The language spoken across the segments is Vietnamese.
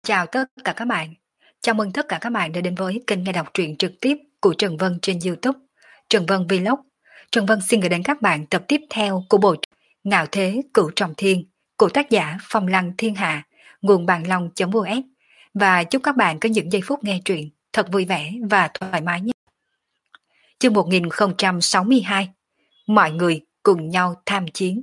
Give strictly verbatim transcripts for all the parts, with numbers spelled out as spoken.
Chào tất cả các bạn. Chào mừng tất cả các bạn đã đến với kênh nghe đọc truyện trực tiếp của Trần Vân trên YouTube. Trần Vân Vlog. Trần Vân xin gửi đến các bạn tập tiếp theo của bộ truyện Ngạo Thế Cửu Trọng Thiên của tác giả Phong Lăng Thiên Hạ, nguồn bàn long.us, và chúc các bạn có những giây phút nghe truyện thật vui vẻ và thoải mái nhé. Chương một nghìn không trăm sáu mươi hai. Mọi người cùng nhau tham chiến.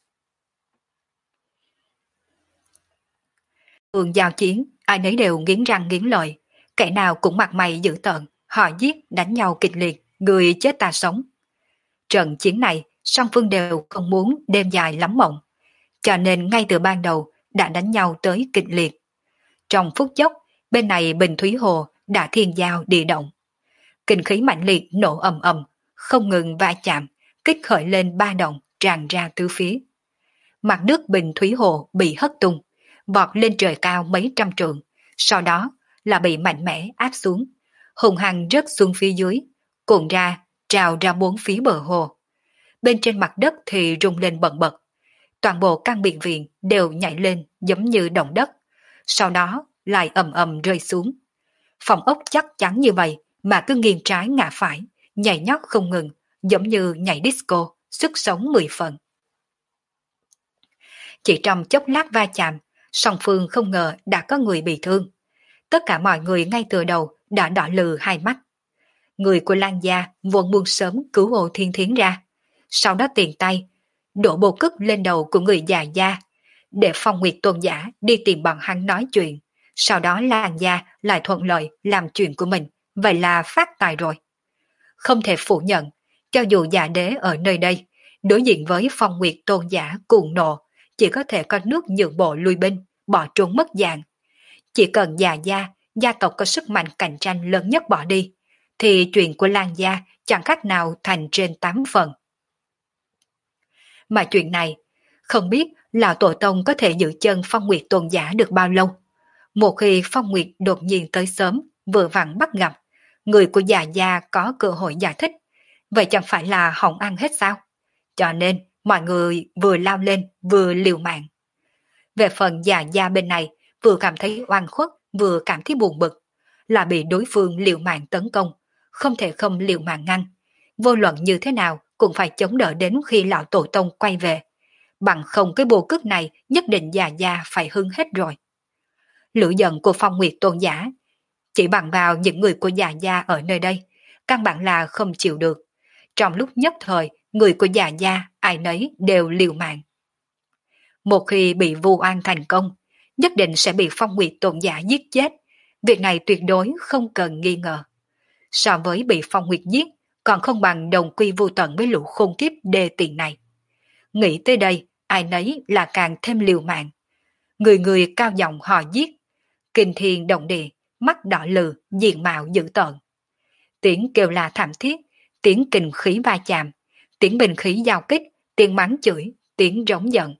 Thường giao chiến, ai nấy đều nghiến răng nghiến lợi, kẻ nào cũng mặt mày dữ tợn, họ giết đánh nhau kịch liệt, người chết ta sống. Trận chiến này, song phương đều không muốn đêm dài lắm mộng, cho nên ngay từ ban đầu đã đánh nhau tới kịch liệt. Trong phút chốc, bên này Bình Thúy Hồ đã thiên giao địa động. Kinh khí mạnh liệt nổ ầm ầm, không ngừng va chạm, kích khởi lên ba động tràn ra tứ phía. Mặt nước Bình Thúy Hồ bị hất tung, vọt lên trời cao mấy trăm trượng, sau đó là bị mạnh mẽ áp xuống, hùng hăng rớt xuống phía dưới, cuộn ra, trào ra bốn phía bờ hồ. Bên trên mặt đất thì rung lên bần bật, toàn bộ căn biệt viện đều nhảy lên giống như động đất, sau đó lại ầm ầm rơi xuống. Phòng ốc chắc chắn như vậy mà cứ nghiêng trái ngả phải, nhảy nhót không ngừng, giống như nhảy disco, sức sống mười phần. Chỉ trong chốc lát va chạm, song phương không ngờ đã có người bị thương. Tất cả mọi người ngay từ đầu đã đỏ lừ hai mắt. Người của Lan gia vốn muốn sớm cứu Hồ Thiên Thiến ra, sau đó tiền tay đổ bồ cức lên đầu của người già gia, để Phong Nguyệt Tôn giả đi tìm bọn hắn nói chuyện, sau đó Lan gia lại thuận lợi làm chuyện của mình, vậy là phát tài rồi. Không thể phủ nhận, cho dù già đế ở nơi đây, đối diện với Phong Nguyệt Tôn giả cuồng nộ, chỉ có thể có nước nhượng bộ lui binh, bỏ trốn mất dạng. Chỉ cần già gia, gia tộc có sức mạnh cạnh tranh lớn nhất bỏ đi, thì chuyện của Lan gia chẳng khác nào thành trên tám phần. Mà chuyện này, không biết Lão Tổ Tông có thể giữ chân Phong Nguyệt Tôn giả được bao lâu. Một khi Phong Nguyệt đột nhiên tới sớm, vừa vặn bắt gặp, người của già gia có cơ hội giải thích, vậy chẳng phải là hỏng ăn hết sao? Cho nên, mọi người vừa lao lên vừa liều mạng. Về phần già gia bên này, vừa cảm thấy oan khuất, vừa cảm thấy buồn bực, là bị đối phương liều mạng tấn công, không thể không liều mạng ngăn. Vô luận như thế nào cũng phải chống đỡ đến khi Lão Tổ Tông quay về. Bằng không cái bồ cức này nhất định già gia phải hưng hết rồi. Lửa giận của Phong Nguyệt Tôn giả, chỉ bằng vào những người của già gia ở nơi đây, căn bản là không chịu được. Trong lúc nhất thời, người của già gia ai nấy đều liều mạng. Một khi bị vu oan thành công, nhất định sẽ bị Phong Nguyệt Tôn giả giết chết. Việc này tuyệt đối không cần nghi ngờ. So với bị Phong Nguyệt giết, còn không bằng đồng quy vu tận với lũ khôn kiếp đê tiện này. Nghĩ tới đây, ai nấy là càng thêm liều mạng. Người người cao giọng hò giết, kinh thiên động địa, mắt đỏ lừ, diện mạo dữ tợn. Tiếng kêu la thảm thiết, tiếng kình khí va chạm, tiếng bình khí giao kích, tiếng mắng chửi, tiếng rống giận.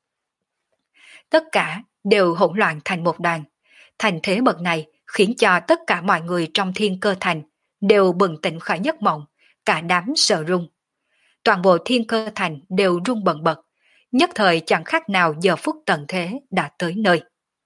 Tất cả đều hỗn loạn thành một đoàn. Thành thế bậc này khiến cho tất cả mọi người trong Thiên Cơ Thành đều bừng tỉnh khỏi giấc mộng, cả đám sợ run. Toàn bộ Thiên Cơ Thành đều run bần bật, nhất thời chẳng khác nào giờ phút tận thế đã tới nơi.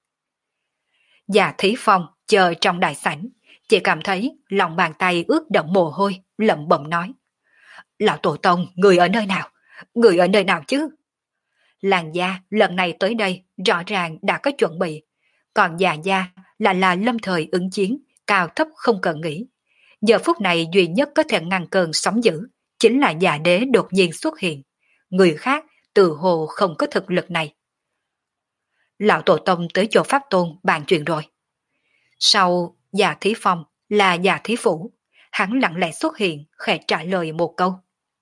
Già Thí Phong chờ trong đại sảnh, chỉ cảm thấy lòng bàn tay ướt đẫm mồ hôi, lẩm bẩm nói: Lão Tổ Tông, người ở nơi nào? Người ở nơi nào chứ? Làng gia lần này tới đây rõ ràng đã có chuẩn bị, còn già gia là là lâm thời ứng chiến, cao thấp không cần nghĩ. Giờ phút này duy nhất có thể ngăn cơn sóng dữ chính là già đế đột nhiên xuất hiện. Người khác từ hồ không có thực lực này. Lão Tổ Tông tới chỗ Pháp Tôn bàn chuyện rồi. Sau già Thí Phong là già Thí Phủ, hắn lặng lẽ xuất hiện, khẽ trả lời một câu.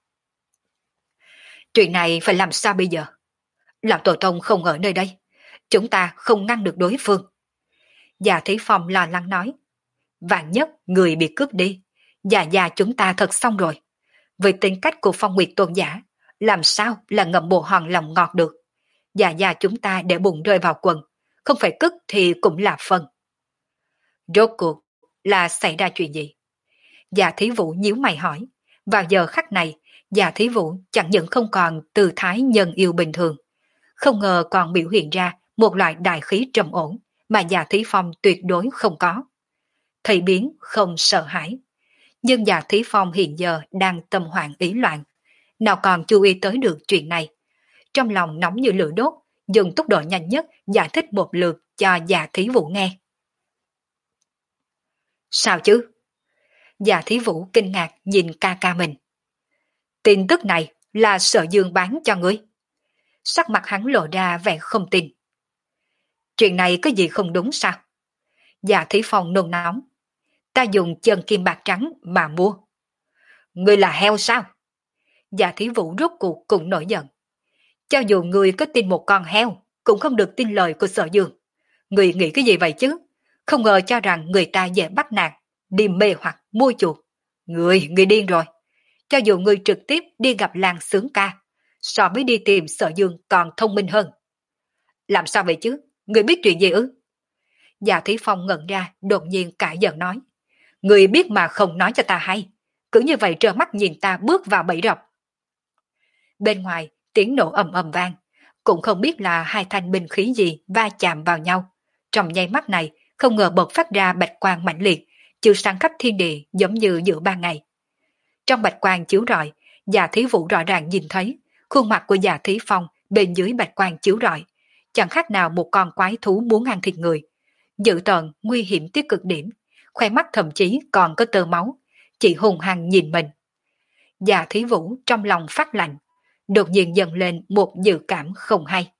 Chuyện này phải làm sao bây giờ? Lão Tổ Tông không ở nơi đây, chúng ta không ngăn được đối phương. Già Thí Phong lo lắng nói: vạn nhất người bị cướp đi, già già chúng ta thật xong rồi. Với tính cách của Phong Nguyệt Tôn giả, làm sao là ngậm bồ hòn lòng ngọt được. Già già chúng ta để bụng rơi vào quần, không phải cất thì cũng là phân. Rốt cuộc là xảy ra chuyện gì? Già Thí Vũ nhíu mày hỏi. Vào giờ khắc này, Già Thí Vũ chẳng những không còn tư thái nhân yêu bình thường, không ngờ còn biểu hiện ra một loại đại khí trầm ổn, mà Dạ Thí Phong tuyệt đối không có. Thầy biến không sợ hãi, nhưng Dạ Thí Phong hiện giờ đang tâm hoạn ý loạn, nào còn chú ý tới được chuyện này. Trong lòng nóng như lửa đốt, dùng tốc độ nhanh nhất giải thích một lượt cho Dạ Thí Vũ nghe. Sao chứ? Dạ Thí Vũ kinh ngạc nhìn ca ca mình. Tin tức này là Sở Dương bán cho ngươi. Sắc mặt hắn lộ ra vẻ không tin. Chuyện này có gì không đúng sao? Dạ Thí Phong nôn nóng. Ta dùng chân kim bạc trắng mà mua. Ngươi là heo sao? Dạ Thí Vũ rốt cuộc cũng nổi giận. Cho dù ngươi có tin một con heo, cũng không được tin lời của Sở Dương. Ngươi nghĩ cái gì vậy chứ? Không ngờ cho rằng người ta dễ bắt nạt, đi mê hoặc mua chuộc. Ngươi, ngươi điên rồi. Cho dù ngươi trực tiếp đi gặp làng sướng ca, so với đi tìm Sở Dương còn thông minh hơn. Làm sao vậy chứ? Ngươi biết chuyện gì ư? Dạ Thí Phong ngẩn ra, đột nhiên cãi giận nói. Ngươi biết mà không nói cho ta hay. Cứ như vậy trơ mắt nhìn ta bước vào bẫy rập. Bên ngoài, tiếng nổ ầm ầm vang. Cũng không biết là hai thanh binh khí gì va chạm vào nhau. Trong nháy mắt này, không ngờ bật phát ra bạch quang mãnh liệt, chiếu sáng khắp thiên địa giống như giữa ban ngày. Trong bạch quang chiếu rọi, Dạ Thí Vũ rõ ràng nhìn thấy khuôn mặt của Dạ Thí Phong bên dưới bạch quang chiếu rọi, chẳng khác nào một con quái thú muốn ăn thịt người. Dữ tợn, nguy hiểm tới cực điểm, khoe mắt thậm chí còn có tơ máu, chỉ hùng hăng nhìn mình. Dạ Thí Vũ trong lòng phát lạnh, đột nhiên dần lên một dự cảm không hay.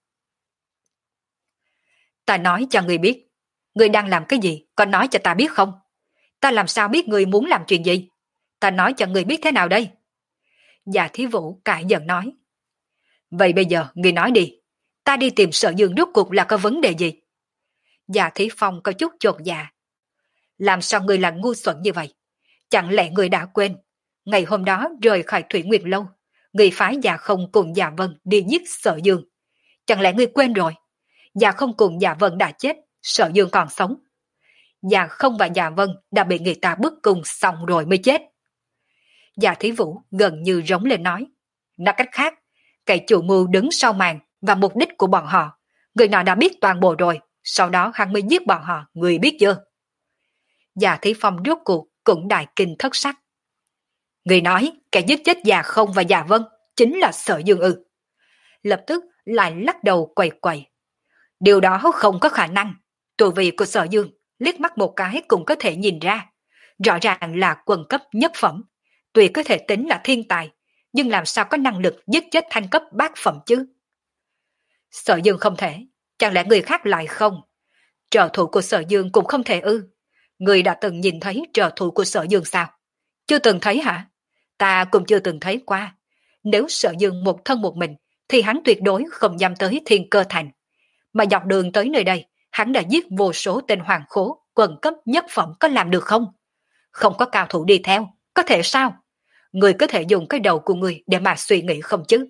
Ta nói cho người biết, người đang làm cái gì, có nói cho ta biết không? Ta làm sao biết người muốn làm chuyện gì? Ta nói cho người biết thế nào đây? Dạ Thí Vũ cãi giận nói. Vậy bây giờ người nói đi, ta đi tìm Sở Dương rốt cuộc là có vấn đề gì? Dạ Thí Phong có chút chột dạ. Làm sao người là ngu xuẩn như vậy? Chẳng lẽ người đã quên, ngày hôm đó rời khỏi Thủy Nguyệt Lâu, người phái Dạ Không cùng Dạ Vân đi giết Sở Dương. Chẳng lẽ người quên rồi? Dạ Không cùng Dạ Vân đã chết, Sở Dương còn sống. Dạ Không và Dạ Vân đã bị người ta bức cung xong rồi mới chết. Dạ Thí Vũ gần như rống lên nói. Nói cách khác, kẻ chủ mưu đứng sau màn và mục đích của bọn họ, người nào đã biết toàn bộ rồi, sau đó hắn mới giết bọn họ, người biết chưa? Dạ Thí Phong rốt cuộc cũng đại kinh thất sắc. Người nói kẻ giết chết Dạ Không và Dạ Vân chính là Sở Dương ư? Lập tức lại lắc đầu quầy quầy. Điều đó không có khả năng. Tu vi của Sở Dương liếc mắt một cái cũng có thể nhìn ra, rõ ràng là quần cấp nhất phẩm. Tuy có thể tính là thiên tài, nhưng làm sao có năng lực giết chết thanh cấp bát phẩm chứ? Sở Dương không thể, chẳng lẽ người khác lại không? Trợ thủ của Sở Dương cũng không thể ư? Người đã từng nhìn thấy trợ thủ của Sở Dương sao? Chưa từng thấy hả? Ta cũng chưa từng thấy qua. Nếu Sở Dương một thân một mình, thì hắn tuyệt đối không dám tới Thiên Cơ Thành. Mà dọc đường tới nơi đây, hắn đã giết vô số tên hoàng khố, quần cấp nhất phẩm, có làm được không? Không có cao thủ đi theo, có thể sao? Người có thể dùng cái đầu của người để mà suy nghĩ không chứ?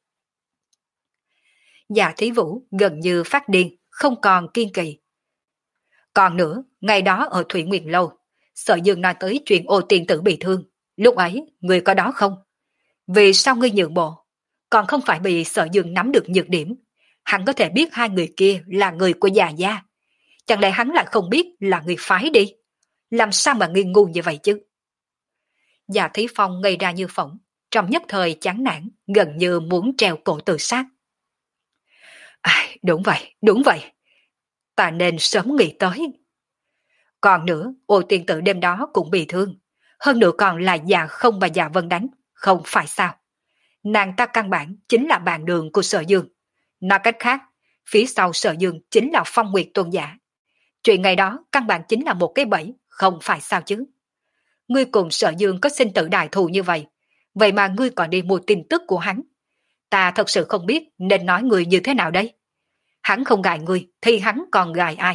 Dạ Thí Vũ gần như phát điên, không còn kiên kỳ. Còn nữa, ngày đó ở Thủy Nguyệt Lâu, Sở Dương nói tới chuyện Ô Tiên Tử bị thương. Lúc ấy, người có đó không? Vì sao ngươi nhượng bộ? Còn không phải vì Sở Dương nắm được nhược điểm. Hắn có thể biết hai người kia là người của già gia. Chẳng lẽ hắn lại không biết là người phái đi? Làm sao mà ngươi ngu như vậy chứ? Dạ Thí Phong ngây ra như phỏng, trong nhất thời chán nản, gần như muốn treo cổ tự sát. À, đúng vậy, đúng vậy. Ta nên sớm nghĩ tới. Còn nữa, Ô Tiên Tử đêm đó cũng bị thương. Hơn nữa còn là Dạ Không và Dạ Vân đánh, không phải sao? Nàng ta căn bản chính là bạn đường của Sở Dương. Nói cách khác, phía sau Sở Dương chính là Phong Nguyệt Tôn giả. Chuyện ngày đó căn bản chính là một cái bẫy, không phải sao chứ? Ngươi cùng Sở Dương có sinh tử đại thù như vậy, vậy mà ngươi còn đi mua tin tức của hắn. Ta thật sự không biết nên nói người như thế nào đây. Hắn không gài ngươi, thì hắn còn gài ai?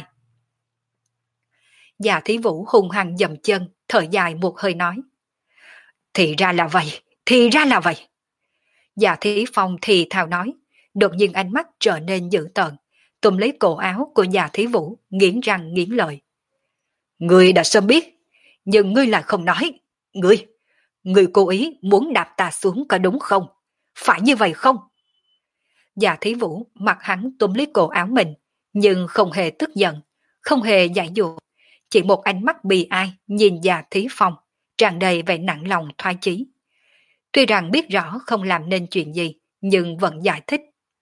Dạ Thí Vũ hung hăng dầm chân, thở dài một hơi nói. Thì ra là vậy, thì ra là vậy. Dạ Thí Phong thì thào nói, đột nhiên ánh mắt trở nên dữ tợn, túm lấy cổ áo của Dạ Thí Vũ, nghiến răng nghiến lợi. Ngươi đã sớm biết, nhưng ngươi lại không nói. Ngươi, ngươi cố ý muốn đạp ta xuống có đúng không? Phải như vậy không? Dạ Thí Vũ mặt hắn túm lấy cổ áo mình, nhưng không hề tức giận, không hề giải dụ, chỉ một ánh mắt bi ai nhìn Già Thí Phong, tràn đầy vẻ nặng lòng thoái chí. Tuy rằng biết rõ không làm nên chuyện gì, nhưng vẫn giải thích.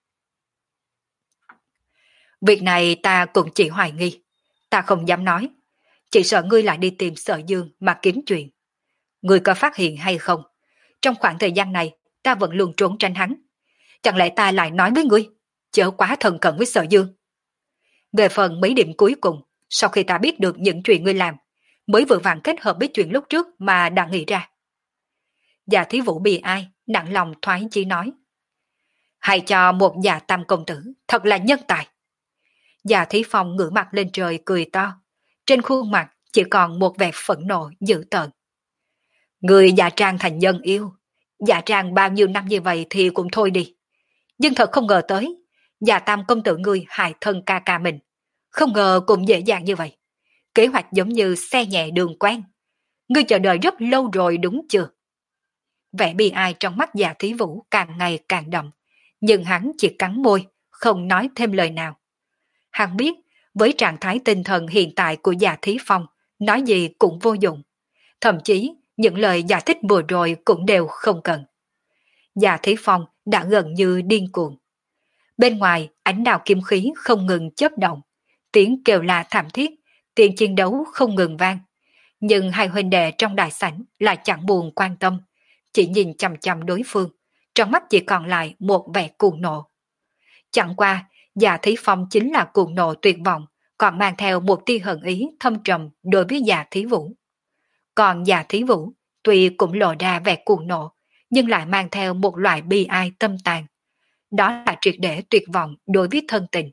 Việc này ta cũng chỉ hoài nghi, ta không dám nói, chỉ sợ ngươi lại đi tìm Sở Dương mà kiếm chuyện. Ngươi có phát hiện hay không? Trong khoảng thời gian này, ta vẫn luôn trốn tránh hắn. Chẳng lẽ ta lại nói với ngươi, chớ quá thần cận với Sở Dương? Về phần mấy điểm cuối cùng, sau khi ta biết được những chuyện ngươi làm, mới vừa vặn kết hợp với chuyện lúc trước mà đã nghĩ ra. Già Thí Vũ bị ai, nặng lòng thoái chí nói. Hay cho một già tam công tử, thật là nhân tài. Già Thí Phong ngửa mặt lên trời cười to, trên khuôn mặt chỉ còn một vẻ phẫn nộ dữ tợn. Người giả trang thành nhân yêu, giả trang bao nhiêu năm như vậy thì cũng thôi đi. Nhưng thật không ngờ tới, già tam công tử ngươi hại thân ca ca mình. Không ngờ cũng dễ dàng như vậy. Kế hoạch giống như xe nhẹ đường quen. Ngươi chờ đợi rất lâu rồi đúng chưa? Vẻ bi ai trong mắt Già Thí Vũ càng ngày càng đậm, nhưng hắn chỉ cắn môi, không nói thêm lời nào. Hắn biết, với trạng thái tinh thần hiện tại của Già Thí Phong, nói gì cũng vô dụng. Thậm chí, những lời giải thích vừa rồi cũng đều không cần. Già Thí Phong đã gần như điên cuồng. Bên ngoài, ánh đào kim khí không ngừng chớp động, tiếng kêu la thảm thiết, tiếng chiến đấu không ngừng vang. Nhưng hai huynh đệ trong đại sảnh lại chẳng buồn quan tâm, chỉ nhìn chằm chằm đối phương, trong mắt chỉ còn lại một vẻ cuồng nộ. Chẳng qua, Già Thí Phong chính là cuồng nộ tuyệt vọng, còn mang theo một tia hận ý thâm trầm đối với Già Thí Vũ. Còn Già Thí Vũ, tuy cũng lộ ra vẻ cuồng nộ, nhưng lại mang theo một loại bi ai tâm tàn. Đó là triệt để tuyệt vọng đối với thân tình.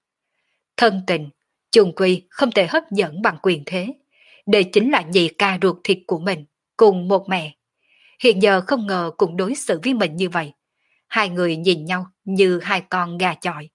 Thân tình, chung quy không thể hấp dẫn bằng quyền thế. Đây chính là nhị ca ruột thịt của mình, cùng một mẹ. Hiện giờ không ngờ cũng đối xử với mình như vậy. Hai người nhìn nhau như hai con gà chọi.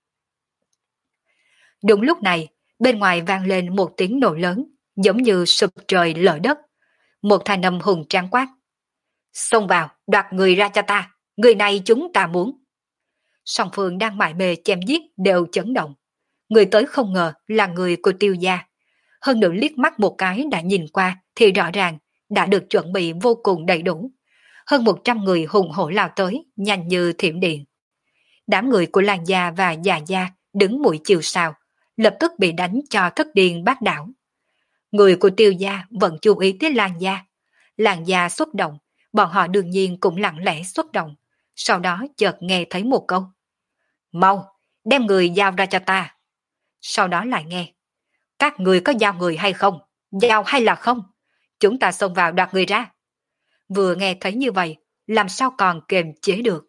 Đúng lúc này, bên ngoài vang lên một tiếng nổ lớn, giống như sụp trời lở đất. Một thanh âm hùng tráng quát. Xông vào, đoạt người ra cho ta, người này chúng ta muốn. Song phương đang mải mê chém giết đều chấn động. Người tới không ngờ là người của Tiêu gia. Hơn nữa liếc mắt một cái đã nhìn qua thì rõ ràng đã được chuẩn bị vô cùng đầy đủ. Hơn một trăm người hùng hổ lao tới, nhanh như thiểm điện. Đám người của Lan gia và Già gia đứng mũi chiều sào, lập tức bị đánh cho thất điên bát đảo. Người của Tiêu gia vẫn chú ý tới Lan gia. Lan gia xuất động, bọn họ đương nhiên cũng lặng lẽ xuất động. Sau đó chợt nghe thấy một câu. Mau, đem người giao ra cho ta. Sau đó lại nghe. Các người có giao người hay không? Giao hay là không? Chúng ta xông vào đoạt người ra. Vừa nghe thấy như vậy, làm sao còn kiềm chế được.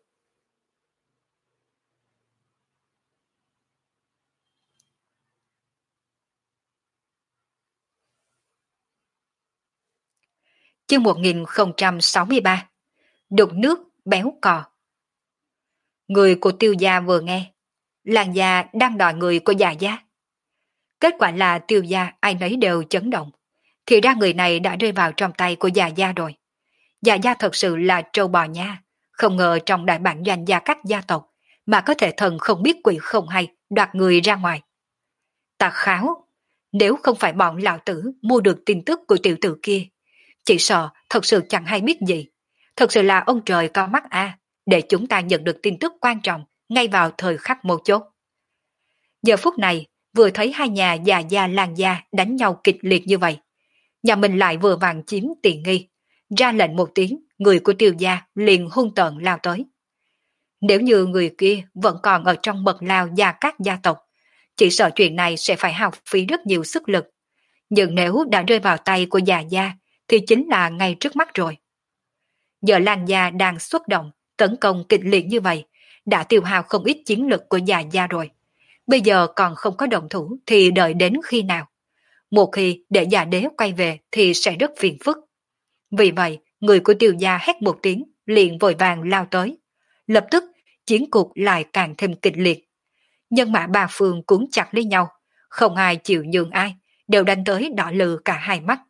Chương một nghìn không trăm sáu mươi ba. Đục nước béo cò. Người của Tiêu gia vừa nghe, Lan gia đang đòi người của Già gia. Kết quả là Tiêu gia ai nấy đều chấn động. Thì ra người này đã rơi vào trong tay của Già gia rồi. Già gia thật sự là trâu bò nha. Không ngờ trong đại bản doanh gia các gia tộc mà có thể thần không biết quỷ không hay đoạt người ra ngoài. Ta kháo, nếu không phải bọn lão tử mua được tin tức của tiểu tử kia, chỉ sợ thật sự chẳng hay biết gì. Thật sự là ông trời có mắt a, để chúng ta nhận được tin tức quan trọng ngay vào thời khắc mấu chốt. Giờ phút này, vừa thấy hai nhà Già gia Lan gia đánh nhau kịch liệt như vậy, nhà mình lại vừa vàng chiếm tiện nghi, ra lệnh một tiếng, người của Tiêu gia liền hung tợn lao tới. Nếu như người kia vẫn còn ở trong mật lao gia các gia tộc, chỉ sợ chuyện này sẽ phải hao phí rất nhiều sức lực. Nhưng nếu đã rơi vào tay của Già gia, thì chính là ngay trước mắt rồi. Giờ Lan gia đang xuất động, tấn công kịch liệt như vậy, đã tiêu hao không ít chiến lực của Già gia rồi. Bây giờ còn không có động thủ thì đợi đến khi nào? Một khi để Già đế quay về thì sẽ rất phiền phức. Vì vậy, người của Tiêu gia hét một tiếng, liền vội vàng lao tới. Lập tức, chiến cuộc lại càng thêm kịch liệt. Nhân mã ba phương cuốn chặt lấy nhau, không ai chịu nhường ai, đều đánh tới đỏ lừ cả hai mắt.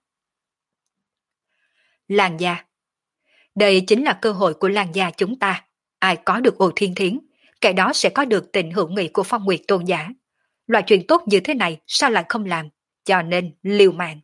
Lan gia. Đây chính là cơ hội của Lan gia chúng ta. Ai có được Ô Thiên Thiến, kẻ đó sẽ có được tình hữu nghị của Phong Nguyệt Tôn giả. Loại chuyện tốt như thế này sao lại không làm, cho nên liều mạng.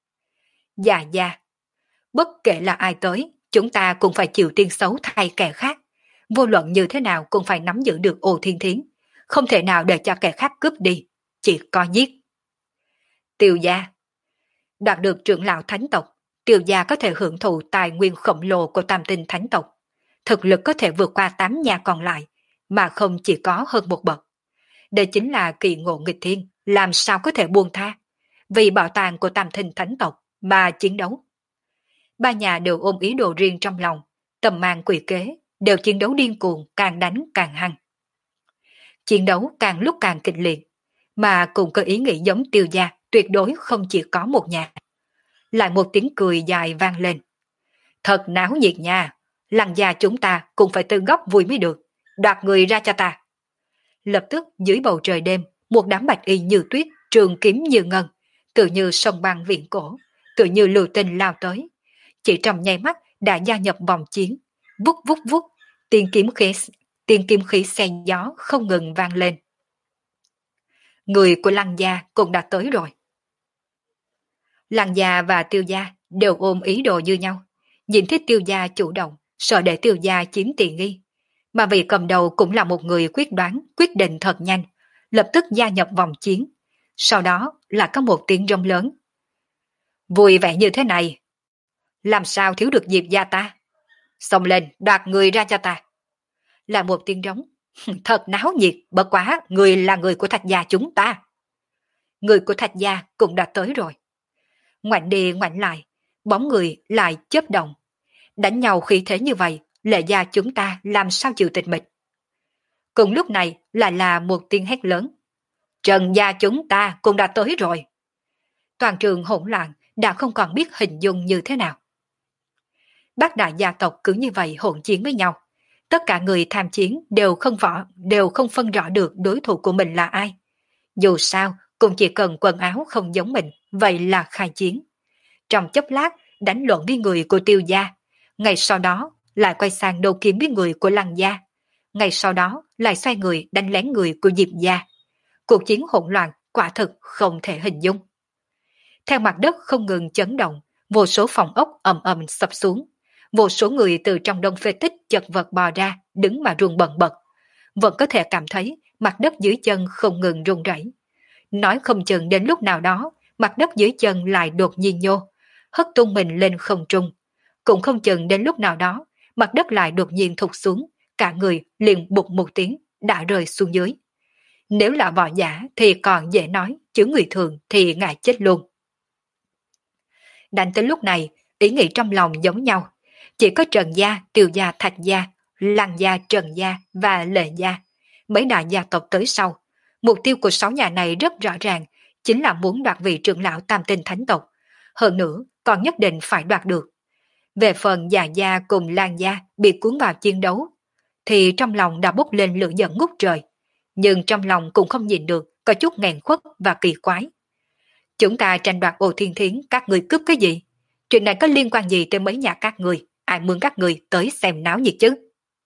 Dạ dạ, bất kể là ai tới, chúng ta cũng phải chịu tiên xấu thay kẻ khác. Vô luận như thế nào cũng phải nắm giữ được Ô Thiên Thiến, không thể nào để cho kẻ khác cướp đi, chỉ có giết. Tiêu gia, đoạt được trưởng lão thánh tộc, Tiêu gia có thể hưởng thụ tài nguyên khổng lồ của tam tinh thánh tộc. Thực lực có thể vượt qua tám nhà còn lại, mà không chỉ có hơn một bậc. Đây chính là kỳ ngộ nghịch thiên, làm sao có thể buông tha. Vì bảo tàng của tam tinh thánh tộc mà chiến đấu. Ba nhà đều ôm ý đồ riêng trong lòng, tầm mang quỷ kế, đều chiến đấu điên cuồng, càng đánh càng hăng. Chiến đấu càng lúc càng kịch liệt, mà cùng có ý nghĩ giống Tiêu gia, tuyệt đối không chỉ có một nhà. Lại một tiếng cười dài vang lên. Thật náo nhiệt nha, Lăng gia chúng ta cũng phải từ góc vui mới được, đoạt người ra cho ta. Lập tức dưới bầu trời đêm, một đám bạch y như tuyết, trường kiếm như ngân, tự như sông băng viễn cổ, tự như lưu tinh lao tới. Chỉ trong nháy mắt đã gia nhập vòng chiến, vút vút vút, tiếng kiếm khí, tiếng kiếm khí xe gió không ngừng vang lên. Người của Lăng gia cũng đã tới rồi. Lăng gia và Tiêu gia đều ôm ý đồ như nhau, nhìn thấy Tiêu gia chủ động, sợ để Tiêu gia chiếm tiện nghi. Mà vị cầm đầu cũng là một người quyết đoán, quyết định thật nhanh, lập tức gia nhập vòng chiến. Sau đó là có một tiếng rông lớn. Vui vẻ như thế này, làm sao thiếu được Diệp gia ta? Xông lên, đoạt người ra cho ta. Là một tiếng rống. Thật náo nhiệt, bất quá, người là người của Thạch gia chúng ta. Người của Thạch gia cũng đã tới rồi. Ngoảnh đi ngoảnh lại, bóng người lại chớp động. Đánh nhau khí thế như vậy, Lệ gia chúng ta làm sao chịu tịch mịch. Cùng lúc này lại là một tiếng hét lớn. Trần gia chúng ta cũng đã tới rồi. Toàn trường hỗn loạn, đã không còn biết hình dung như thế nào. Bác đại gia tộc cứ như vậy hỗn chiến với nhau. Tất cả người tham chiến đều không võ, đều không phân rõ được đối thủ của mình là ai. Dù sao, cũng chỉ cần quần áo không giống mình, vậy là khai chiến. Trong chốc lát, đánh lộn với người của Tiêu gia. Ngày sau đó, lại quay sang đấu kiếm với người của Lăng gia. Ngày sau đó, lại xoay người đánh lén người của Diệp gia. Cuộc chiến hỗn loạn, quả thực không thể hình dung. Theo mặt đất không ngừng chấn động, vô số phòng ốc ầm ầm sập xuống. Vô số người từ trong đông phế tích chật vật bò ra, đứng mà run bần bật. Vẫn có thể cảm thấy mặt đất dưới chân không ngừng run rẩy. Nói không chừng đến lúc nào đó, mặt đất dưới chân lại đột nhiên nhô, hất tung mình lên không trung. Cũng không chừng đến lúc nào đó, mặt đất lại đột nhiên thụt xuống, cả người liền bụt một tiếng, đã rơi xuống dưới. Nếu là võ giả thì còn dễ nói, chứ người thường thì ngại chết luôn. Đánh tới lúc này, ý nghĩ trong lòng giống nhau. Chỉ có Trần gia, Tiêu gia, Thạch gia, Lăng gia, Trần gia và Lệ gia. Mấy đại gia tộc tới sau. Mục tiêu của sáu nhà này rất rõ ràng, chính là muốn đoạt vị trưởng lão tam tinh thánh tộc. Hơn nữa, còn nhất định phải đoạt được. Về phần Già gia cùng Lan gia bị cuốn vào chiến đấu, thì trong lòng đã bốc lên lửa giận ngút trời. Nhưng trong lòng cũng không nhìn được, có chút nghẹn khuất và kỳ quái. Chúng ta tranh đoạt Ô Thiên Thiến, các người cướp cái gì? Chuyện này có liên quan gì tới mấy nhà các người? Ai mượn các người tới xem náo nhiệt chứ?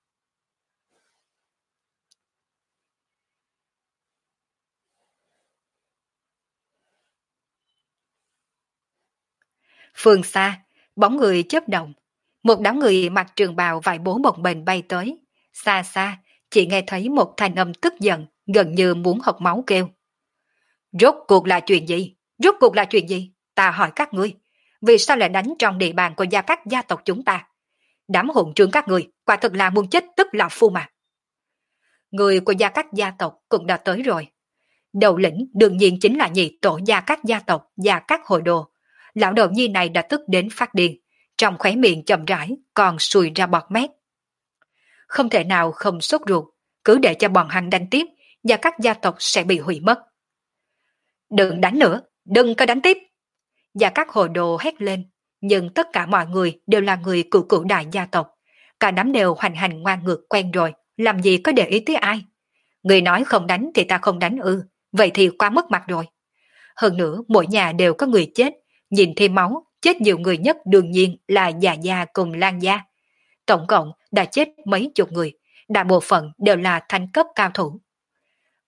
Phương xa, bóng người chớp động. Một đám người mặc trường bào vải bố bồng bềnh bay tới. Xa xa, chỉ nghe thấy một thanh âm tức giận, gần như muốn hộc máu kêu. Rốt cuộc là chuyện gì? Rốt cuộc là chuyện gì? Ta hỏi các ngươi, vì sao lại đánh trong địa bàn của gia các gia tộc chúng ta? Đám hỗn trướng các người, quả thực là muốn chết tức là phu mà. Người của gia các gia tộc cũng đã tới rồi. Đầu lĩnh đương nhiên chính là nhị tổ gia các gia tộc, gia các hội đồ. Lão đầu nhi này đã tức đến phát điên, trong khóe miệng chậm rãi còn sùi ra bọt mép. Không thể nào không sốt ruột, cứ để cho bọn hắn đánh tiếp, gia các gia tộc sẽ bị hủy mất. Đừng đánh nữa, đừng có đánh tiếp. Gia các hội đồ hét lên, nhưng tất cả mọi người đều là người cựu cựu đại gia tộc. Cả đám đều hoành hành ngoan ngược quen rồi, làm gì có để ý tới ai. Người nói không đánh thì ta không đánh ư, vậy thì quá mất mặt rồi. Hơn nữa, mỗi nhà đều có người chết, nhìn thêm máu, chết nhiều người nhất đương nhiên là Già gia cùng Lan gia. Tổng cộng đã chết mấy chục người, đại bộ phận đều là thanh cấp cao thủ.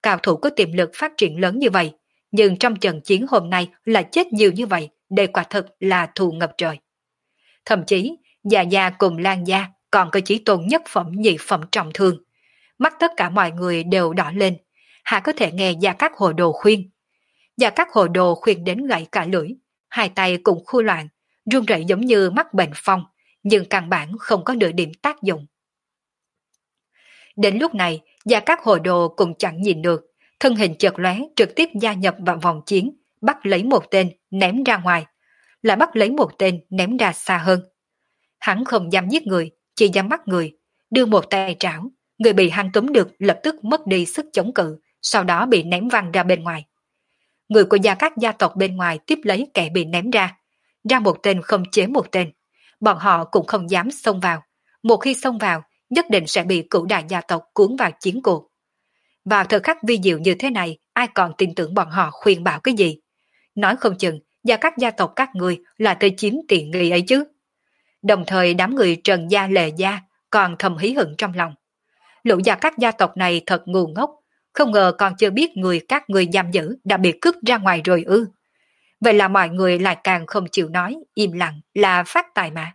cao thủ có tiềm lực phát triển lớn như vậy, nhưng trong trận chiến hôm nay là chết nhiều như vậy, đây quả thực là thù ngập trời. Thậm chí, Già Gia cùng Lan Gia còn có chí tôn nhất phẩm nhị phẩm trọng thương. Mắt tất cả mọi người đều đỏ lên, hạ có thể nghe Gia Cát Hồ Đồ khuyên. Gia Cát Hồ Đồ khuyên đến gãy cả lưỡi, hai tay cũng khu loạn, run rẩy giống như mắc bệnh phong, nhưng căn bản không có nửa điểm tác dụng. Đến lúc này, Gia Cát Hồ Đồ cũng chẳng nhìn được, thân hình chợt lóe trực tiếp gia nhập vào vòng chiến, bắt lấy một tên ném ra ngoài, lại bắt lấy một tên ném ra xa hơn. Hắn không dám giết người, chỉ dám bắt người, đưa một tay trảo, người bị hắn túm được lập tức mất đi sức chống cự, sau đó bị ném văng ra bên ngoài. Người của Gia Cát gia tộc bên ngoài tiếp lấy kẻ bị ném ra, ra một tên không chế một tên, bọn họ cũng không dám xông vào, một khi xông vào, nhất định sẽ bị cửu đại gia tộc cuốn vào chiến cuộc. Vào thời khắc vi diệu như thế này, ai còn tin tưởng bọn họ khuyên bảo cái gì? Nói không chừng, Gia Cát gia tộc các người là tới chiếm tiện nghi ấy chứ. Đồng thời đám người Trần Gia Lệ Gia còn thầm hí hửng trong lòng. Lũ Gia Cát gia tộc này thật ngu ngốc, không ngờ còn chưa biết người các người giam giữ đã bị cướp ra ngoài rồi ư. Vậy là mọi người lại càng không chịu nói, im lặng là phát tài mà.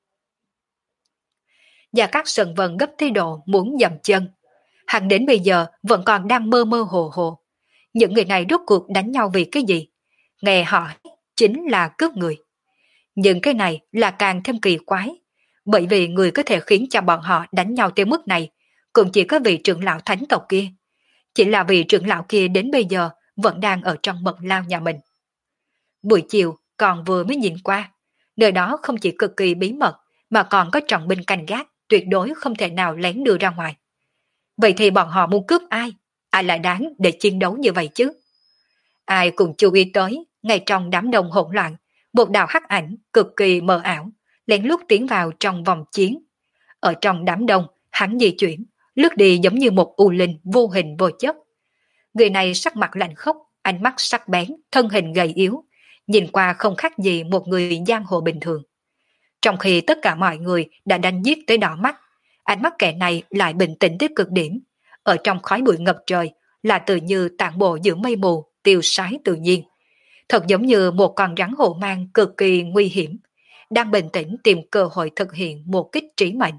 Gia Cát Sần Vân gấp tới độ muốn dậm chân. Hắn đến bây giờ vẫn còn đang mơ mơ hồ hồ. Những người này rốt cuộc đánh nhau vì cái gì? Nghe họ chính là cướp người. Nhưng cái này là càng thêm kỳ quái. Bởi vì người có thể khiến cho bọn họ đánh nhau tới mức này cũng chỉ có vị trưởng lão thánh tộc kia. Chỉ là vị trưởng lão kia đến bây giờ vẫn đang ở trong mật lao nhà mình. Buổi chiều còn vừa mới nhìn qua, nơi đó không chỉ cực kỳ bí mật mà còn có trọng binh canh gác, tuyệt đối không thể nào lén đưa ra ngoài. Vậy thì bọn họ muốn cướp ai? Ai lại đáng để chiến đấu như vậy chứ? Ai cũng chú ý tới, ngay trong đám đông hỗn loạn, một đạo hắc ảnh cực kỳ mờ ảo, lén lút tiến vào trong vòng chiến. Ở trong đám đông, hắn di chuyển, lướt đi giống như một u linh vô hình vô chất. Người này sắc mặt lạnh khốc, ánh mắt sắc bén, thân hình gầy yếu, nhìn qua không khác gì một người giang hồ bình thường. Trong khi tất cả mọi người đã đánh giết tới đỏ mắt, ánh mắt kẻ này lại bình tĩnh tới cực điểm. Ở trong khói bụi ngập trời là tự như tản bộ giữa mây mù, tiêu sái tự nhiên. Thật giống như một con rắn hổ mang cực kỳ nguy hiểm, đang bình tĩnh tìm cơ hội thực hiện một kích trí mệnh.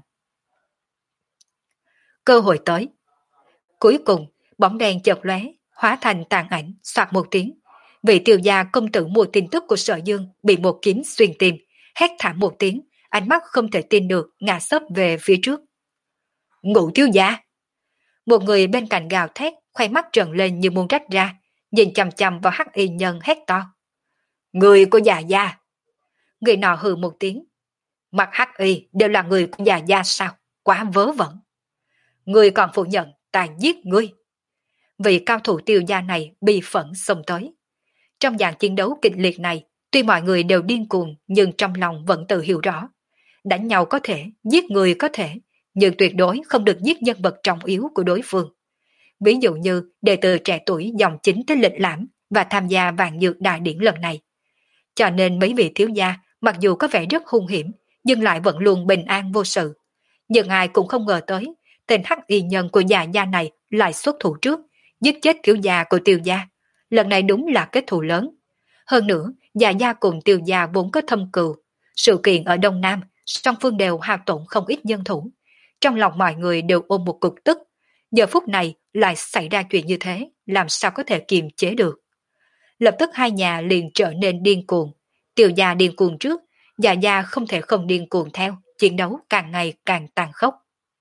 Cơ hội tới. Cuối cùng, bóng đèn chợt lóe, hóa thành tàn ảnh, soạt một tiếng. Vị tiêu gia công tử mua tin tức của Sở Dương bị một kiếm xuyên tim, hét thảm một tiếng, ánh mắt không thể tin được ngã sấp về phía trước. Ngũ thiếu gia! Một người bên cạnh gào thét, khoe mắt trợn lên như muốn rách ra, nhìn chằm chằm vào hắc y nhân hét to. Người của già gia! Người nọ hừ một tiếng. Mặt hắc y đều là người của già gia sao? Quá vớ vẩn! Người còn phủ nhận ta giết ngươi! Vị cao thủ tiêu gia này bi phẫn xông tới. Trong dạng chiến đấu kịch liệt này, tuy mọi người đều điên cuồng nhưng trong lòng vẫn tự hiểu rõ. Đánh nhau có thể, giết người có thể, nhưng tuyệt đối không được giết nhân vật trọng yếu của đối phương. Ví dụ như đệ tử trẻ tuổi dòng chính tới lịch lãm và tham gia vạn dược đại điển lần này. Cho nên mấy vị thiếu gia mặc dù có vẻ rất hung hiểm nhưng lại vẫn luôn bình an vô sự. Nhưng ai cũng không ngờ tới tên hắc y nhân của già gia này lại xuất thủ trước, giết chết thiếu gia của tiêu gia. Lần này đúng là kết thù lớn. Hơn nữa, già gia cùng tiêu gia vốn có thâm cừu. Sự kiện ở Đông Nam, song phương đều hao tổn không ít nhân thủ. Trong lòng mọi người đều ôm một cục tức. Giờ phút này lại xảy ra chuyện như thế, làm sao có thể kiềm chế được. Lập tức hai nhà liền trở nên điên cuồng. Tiêu gia điên cuồng trước, già gia không thể không điên cuồng theo, chiến đấu càng ngày càng tàn khốc.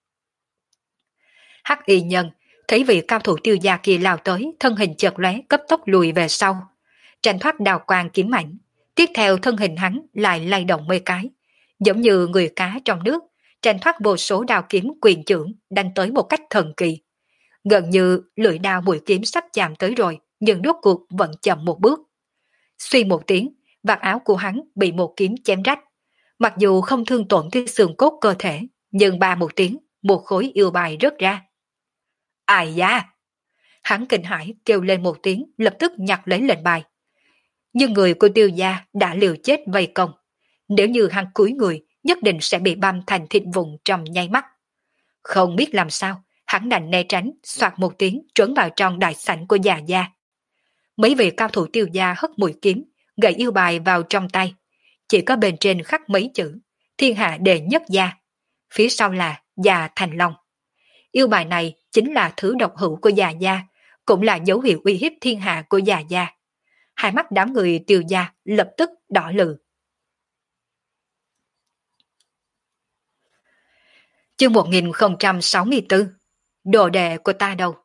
Hắc y nhân thấy vị cao thủ tiêu gia kia lao tới, thân hình chợt lóe cấp tốc lùi về sau, tranh thoát đào quang kiếm ảnh. Tiếp theo thân hình hắn lại lay động mấy cái, giống như người cá trong nước, tranh thoát vô số đao kiếm quyền chưởng đánh tới một cách thần kỳ. Gần như lưỡi đao mũi kiếm sắp chạm tới rồi, nhưng rốt cuộc vẫn chậm một bước. Suy một tiếng, vạt áo của hắn bị một kiếm chém rách. Mặc dù không thương tổn tới xương cốt cơ thể, nhưng ba một tiếng, một khối yêu bài rớt ra. Ai da! Hắn kinh hãi kêu lên một tiếng, lập tức nhặt lấy lệnh bài. Nhưng người của tiêu gia đã liều chết vây công. Nếu như hắn cúi người, nhất định sẽ bị băm thành thịt vụn trong nháy mắt. Không biết làm sao, hắn đành né tránh, soạt một tiếng trốn vào trong đại sảnh của già gia. Mấy vị cao thủ Tiêu gia hất mũi kiếm, gậy yêu bài vào trong tay. Chỉ có bên trên khắc mấy chữ thiên hạ đệ nhất gia, phía sau là già Thành Long. Yêu bài này chính là thứ độc hữu của già gia, cũng là dấu hiệu uy hiếp thiên hạ của già gia. Hai mắt đám người Tiêu gia lập tức đỏ lừ. Chương một nghìn không trăm sáu mươi tư. Đồ đệ của ta đâu?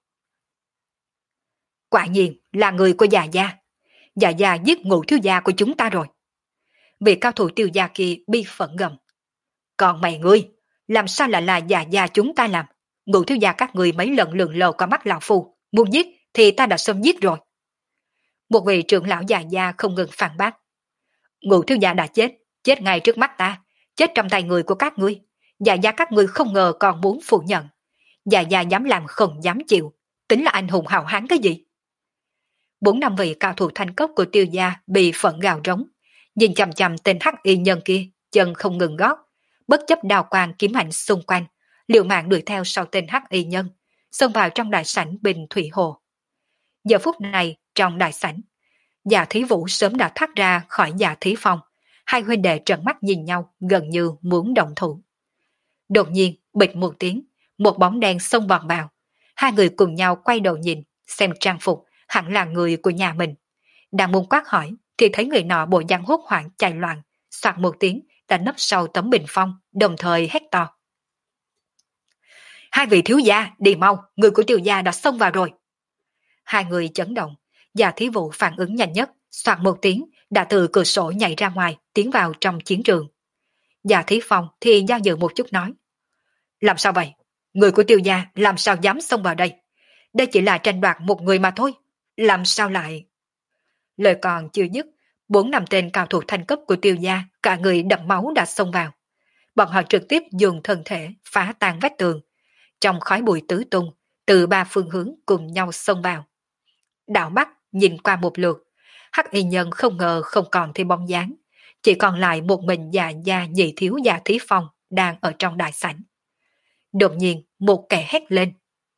Quả nhiên là người của già gia. Già gia giết Ngũ thiếu gia của chúng ta rồi. Vị cao thủ Tiêu gia kia bi phẫn gầm. Còn mày ngươi, làm sao lại là già gia chúng ta làm? Ngũ thiếu gia các người mấy lần lường lờ qua mắt lão phu, muốn giết thì ta đã sớm giết rồi. Một vị trưởng lão già gia không ngừng phản bác. Ngũ thiếu gia đã chết, chết ngay trước mắt ta, chết trong tay người của các ngươi. Già gia các ngươi không ngờ còn muốn phủ nhận. Già gia dám làm không dám chịu, tính là anh hùng hào hán cái gì? Bốn năm vị cao thủ thanh cấp của Tiêu gia bị phẫn gào rống, nhìn chằm chằm tên hắc y nhân kia, chân không ngừng gót, bất chấp đào quang kiếm ảnh xung quanh, liều mạng đuổi theo sau tên hắc y nhân, xông vào trong đại sảnh Bình Thủy Hồ. Giờ phút này trong đại sảnh, Dạ Thí Vũ sớm đã thoát ra khỏi Dạ Thí Phong, hai huynh đệ trợn mắt nhìn nhau gần như muốn động thủ. Đột nhiên bịch một tiếng, một bóng đen xông vọt vào, hai người cùng nhau quay đầu nhìn, xem trang phục hẳn là người của nhà mình. Đang muốn quát hỏi thì thấy người nọ bộ dạng hốt hoảng chạy loạn, soạt một tiếng đã nấp sau tấm bình phong, đồng thời hét to. Hai vị thiếu gia, đi mau, người của Tiêu gia đã xông vào rồi. Hai người chấn động, Dạ Thí Vũ phản ứng nhanh nhất, soạt một tiếng đã từ cửa sổ nhảy ra ngoài, tiến vào trong chiến trường. Dạ Thí Phong thì do dự một chút nói. Làm sao vậy? Người của Tiêu gia làm sao dám xông vào đây? Đây chỉ là tranh đoạt một người mà thôi. Làm sao lại... Lời còn chưa dứt, bốn năm tên cao thủ thanh cấp của Tiêu gia, cả người đẫm máu đã xông vào. Bọn họ trực tiếp dùng thân thể phá tan vách tường. Trong khói bụi tứ tung, từ ba phương hướng cùng nhau xông vào. Đảo mắt nhìn qua một lượt, hắc y nhân không ngờ không còn thêm bóng dáng, chỉ còn lại một mình già gia nhị thiếu Dạ Thí Phong đang ở trong đại sảnh. Đột nhiên một kẻ hét lên.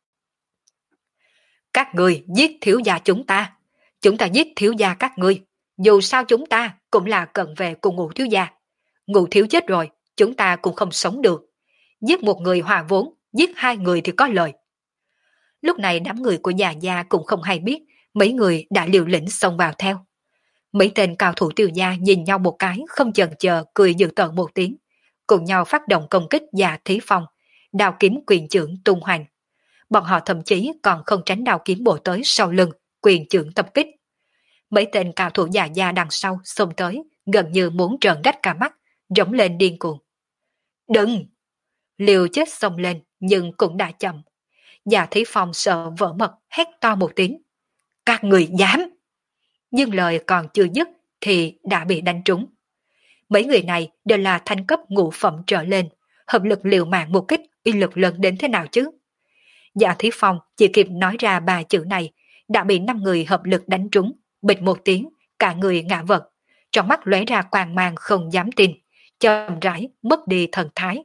Các người giết thiếu gia chúng ta, chúng ta giết thiếu gia các ngươi, dù sao chúng ta cũng là cận vệ cùng Ngũ thiếu gia. Ngũ thiếu chết rồi, chúng ta cũng không sống được. Giết một người hòa vốn, giết hai người thì có lời. Lúc này đám người của già gia cũng không hay biết mấy người đã liều lĩnh xông vào theo. Mấy tên cao thủ Tiêu gia nhìn nhau một cái, không chần chờ cười dữ tợn một tiếng, cùng nhau phát động công kích Dạ Thí Phong, đao kiếm quyền chưởng tung hoành. Bọn họ thậm chí còn không tránh đao kiếm bổ tới sau lưng, quyền chưởng tập kích. Mấy tên cao thủ già gia đằng sau xông tới, gần như muốn trợn rách cả mắt, rống lên điên cuồng. Đừng! Liều chết xông lên, nhưng cũng đã chậm. Dạ Thí Phong sợ vỡ mật, hét to một tiếng. Các người dám! Nhưng lời còn chưa dứt thì đã bị đánh trúng. Mấy người này đều là thanh cấp ngũ phẩm trở lên, hợp lực liều mạng một kích uy lực lớn đến thế nào chứ? Dạ Thí Phong chỉ kịp nói ra ba chữ này, đã bị năm người hợp lực đánh trúng, bịch một tiếng, cả người ngã vật, trong mắt lóe ra quang mang không dám tin, chậm rãi mất đi thần thái.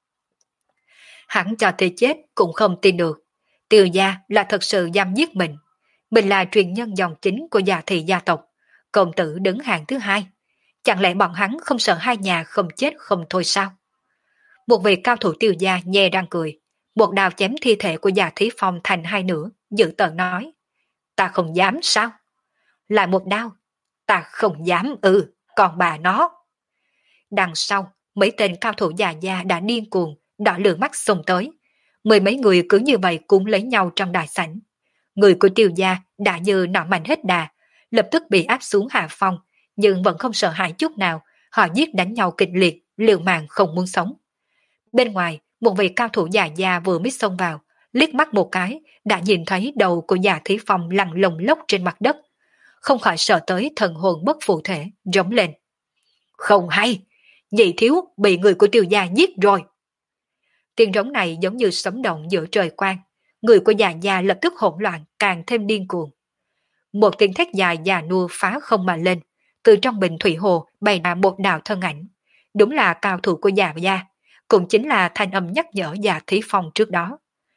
Hắn cho tới chết cũng không tin được, Tiêu gia là thật sự dám giết mình. Mình là truyền nhân dòng chính của Dạ thị gia tộc, công tử đứng hàng thứ hai. Chẳng lẽ bọn hắn không sợ hai nhà không chết không thôi sao? Một vị cao thủ Tiêu gia nhe răng cười, một đao chém thi thể của Dạ Thí Phong thành hai nửa, dự tợn nói. Ta không dám sao? Lại một đao. Ta không dám ừ, còn bà nó. Đằng sau, mấy tên cao thủ già gia đã điên cuồng, đỏ lửa mắt xông tới. Mười mấy người cứ như vậy cũng lấy nhau trong đại sảnh. Người của Tiêu gia đã như nọ mạnh hết đà, lập tức bị áp xuống hạ phong, nhưng vẫn không sợ hãi chút nào, họ giết đánh nhau kịch liệt, liều mạng không muốn sống. Bên ngoài, một vị cao thủ già gia vừa mới xông vào, liếc mắt một cái, đã nhìn thấy đầu của Dạ Thí Phong lăn lồng lốc trên mặt đất. Không khỏi sợ tới thần hồn bất phụ thể, rống lên. Không hay, nhị thiếu bị người của Tiêu gia giết rồi. Tiếng rống này giống như sấm động giữa trời quang, người của già gia lập tức hỗn loạn, càng thêm điên cuồng. Một tiếng thét dài già nua phá không mà lên, từ trong bình thủy hồ bày ra một đạo thân ảnh, đúng là cao thủ của già gia, cũng chính là thanh âm nhắc nhở Dạ Thí Phong trước đó.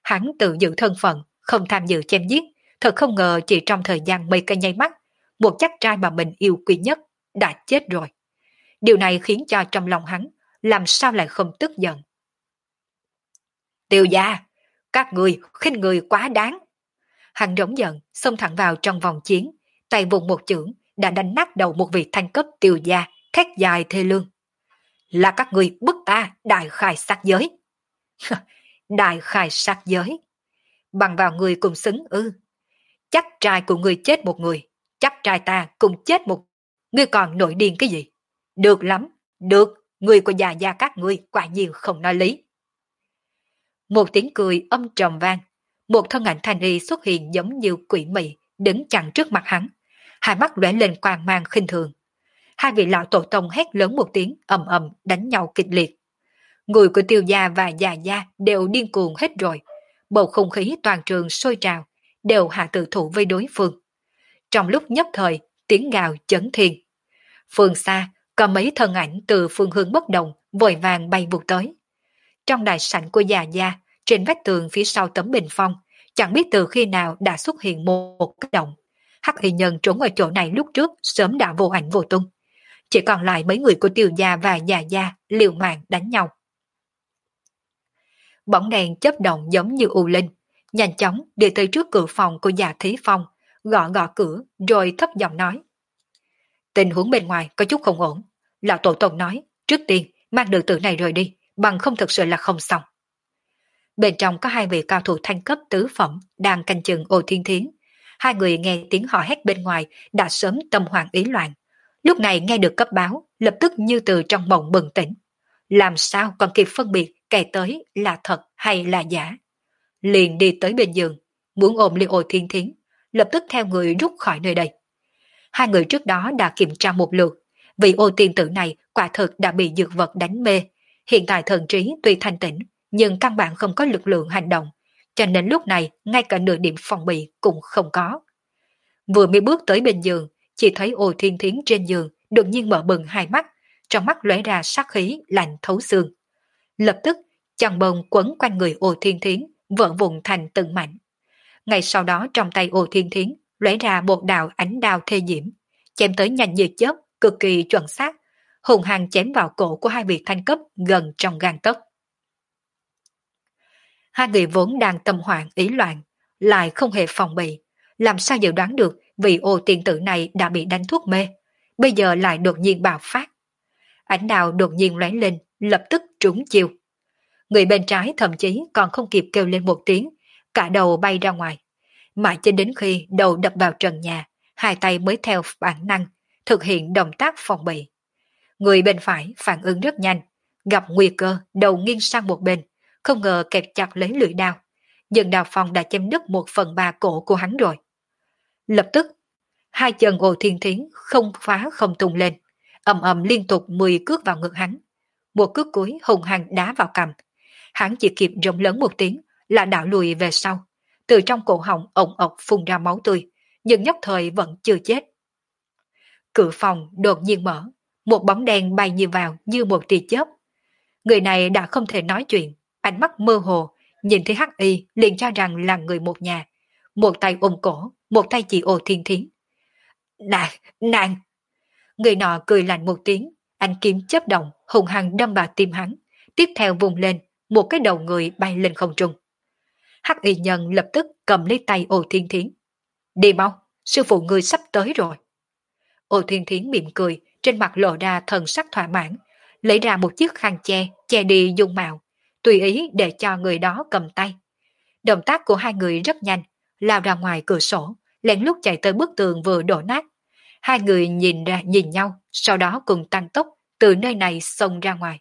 Hắn tự giữ thân phận, không tham dự chém giết, thật không ngờ chỉ trong thời gian mấy cái nháy mắt, một chắc trai mà mình yêu quý nhất đã chết rồi. Điều này khiến cho trong lòng hắn làm sao lại không tức giận. Tiêu gia, các người khinh người quá đáng. Hắn rống giận, xông thẳng vào trong vòng chiến, tay vùng một chưởng đã đánh nát đầu một vị thanh cấp tiêu gia, thét dài thê lương. Là các người bức ta đại khai sát giới. Đại khai sát giới. Bằng vào người cùng xứng ư. Chắc trai của người chết một người, chắc trai ta cùng chết một. Ngươi còn nổi điên cái gì? Được lắm, được, người của già gia các ngươi quả nhiên không nói lý. Một tiếng cười âm trầm vang, một thân ảnh thanh y xuất hiện giống như quỷ mị, đứng chặn trước mặt hắn, hai mắt lóe lên quang mang khinh thường. Hai vị lão tổ tông hét lớn một tiếng, ầm ầm đánh nhau kịch liệt. Người của Tiêu gia và già gia đều điên cuồng hết rồi, bầu không khí toàn trường sôi trào, đều hạ tự thủ với đối phương. Trong lúc nhất thời, tiếng gào chấn thiên. Phương xa, có mấy thân ảnh từ phương hướng bất đồng vội vàng bay vụt tới. Trong đại sảnh của già gia, trên vách tường phía sau tấm bình phong, chẳng biết từ khi nào đã xuất hiện một cái động. Hắc y nhân trốn ở chỗ này lúc trước sớm đã vô ảnh vô tung. Chỉ còn lại mấy người của Tiêu gia và già gia liều mạng đánh nhau. Bóng đèn chớp động giống như u linh, nhanh chóng đi tới trước cửa phòng của già Thí Phong, gõ gõ cửa rồi thấp giọng nói. Tình huống bên ngoài có chút không ổn. Lão tổ tông nói, trước tiên mang nữ tử này rời đi, bằng không thực sự là không xong. Bên trong có hai vị cao thủ thanh cấp tứ phẩm đang canh chừng Ô Thiên Thiến. Hai người nghe tiếng họ hét bên ngoài đã sớm tâm hoảng ý loạn. Lúc này nghe được cấp báo, lập tức như từ trong mộng bừng tỉnh. Làm sao còn kịp phân biệt kẻ tới là thật hay là giả. Liền đi tới bên giường, muốn ôm lấy Ô Thiên Thiến, lập tức theo người rút khỏi nơi đây. Hai người trước đó đã kiểm tra một lượt, vì Ô tiên tử này quả thực đã bị dược vật đánh mê. Hiện tại thần trí tuy thanh tĩnh, nhưng căn bản không có lực lượng hành động, cho nên lúc này ngay cả nửa điểm phòng bị cũng không có. Vừa mới bước tới bên giường, chỉ thấy Ô Thiên Thiến trên giường đột nhiên mở bừng hai mắt, trong mắt lóe ra sát khí lạnh thấu xương. Lập tức, chằng bông quấn quanh người Ô Thiên Thiến, vỡ vụn thành từng mảnh. Ngay sau đó trong tay Ô Thiên Thiến lóe ra một đạo ánh đao thê diễm, chém tới nhanh như chớp, cực kỳ chuẩn xác, hùng hăng chém vào cổ của hai vị thanh cấp gần trong gang tấc. Hai người vốn đang tâm hoảng ý loạn, lại không hề phòng bị, làm sao dự đoán được vị Ô tiên tử này đã bị đánh thuốc mê, bây giờ lại đột nhiên bạo phát. Ánh đao đột nhiên lóe lên, lập tức trúng chiêu. Người bên trái thậm chí còn không kịp kêu lên một tiếng, cả đầu bay ra ngoài. Mãi cho đến khi đầu đập vào trần nhà, hai tay mới theo bản năng, thực hiện động tác phòng bị. Người bên phải phản ứng rất nhanh, gặp nguy cơ đầu nghiêng sang một bên, không ngờ kẹp chặt lấy lưỡi đao. Nhưng đao phong đã chém đứt một phần ba cổ của hắn rồi. Lập tức, hai chân Ô Thiên Thiến không phá không tung lên, ầm ầm liên tục mười cước vào ngực hắn. Một cước cuối hùng hăng đá vào cằm. Hắn chỉ kịp rống lớn một tiếng là đảo lùi về sau. Từ trong cổ họng ổng ộc phun ra máu tươi, nhưng nhất thời vẫn chưa chết. Cửa phòng đột nhiên mở, một bóng đen bay như vào như một tia chớp. Người này đã không thể nói chuyện, ánh mắt mơ hồ, nhìn thấy Hắc Y liền cho rằng là người một nhà, một tay ôm cổ, một tay chỉ Ô Thiên Thiến. Nàng, nàng! Người nọ cười lạnh một tiếng, ánh kiếm chớp động, hùng hăng đâm vào tim hắn, tiếp theo vùng lên, một cái đầu người bay lên không trung. Hắc Y nhân lập tức cầm lấy tay Ô Thiên Thiến. Đi mau, sư phụ người sắp tới rồi. Ô Thiên Thiến mỉm cười, trên mặt lộ ra thần sắc thỏa mãn, lấy ra một chiếc khăn che, che đi dung mạo, tùy ý để cho người đó cầm tay. Động tác của hai người rất nhanh, lao ra ngoài cửa sổ, lén lút chạy tới bức tường vừa đổ nát. Hai người nhìn ra nhìn nhau, sau đó cùng tăng tốc từ nơi này xông ra ngoài.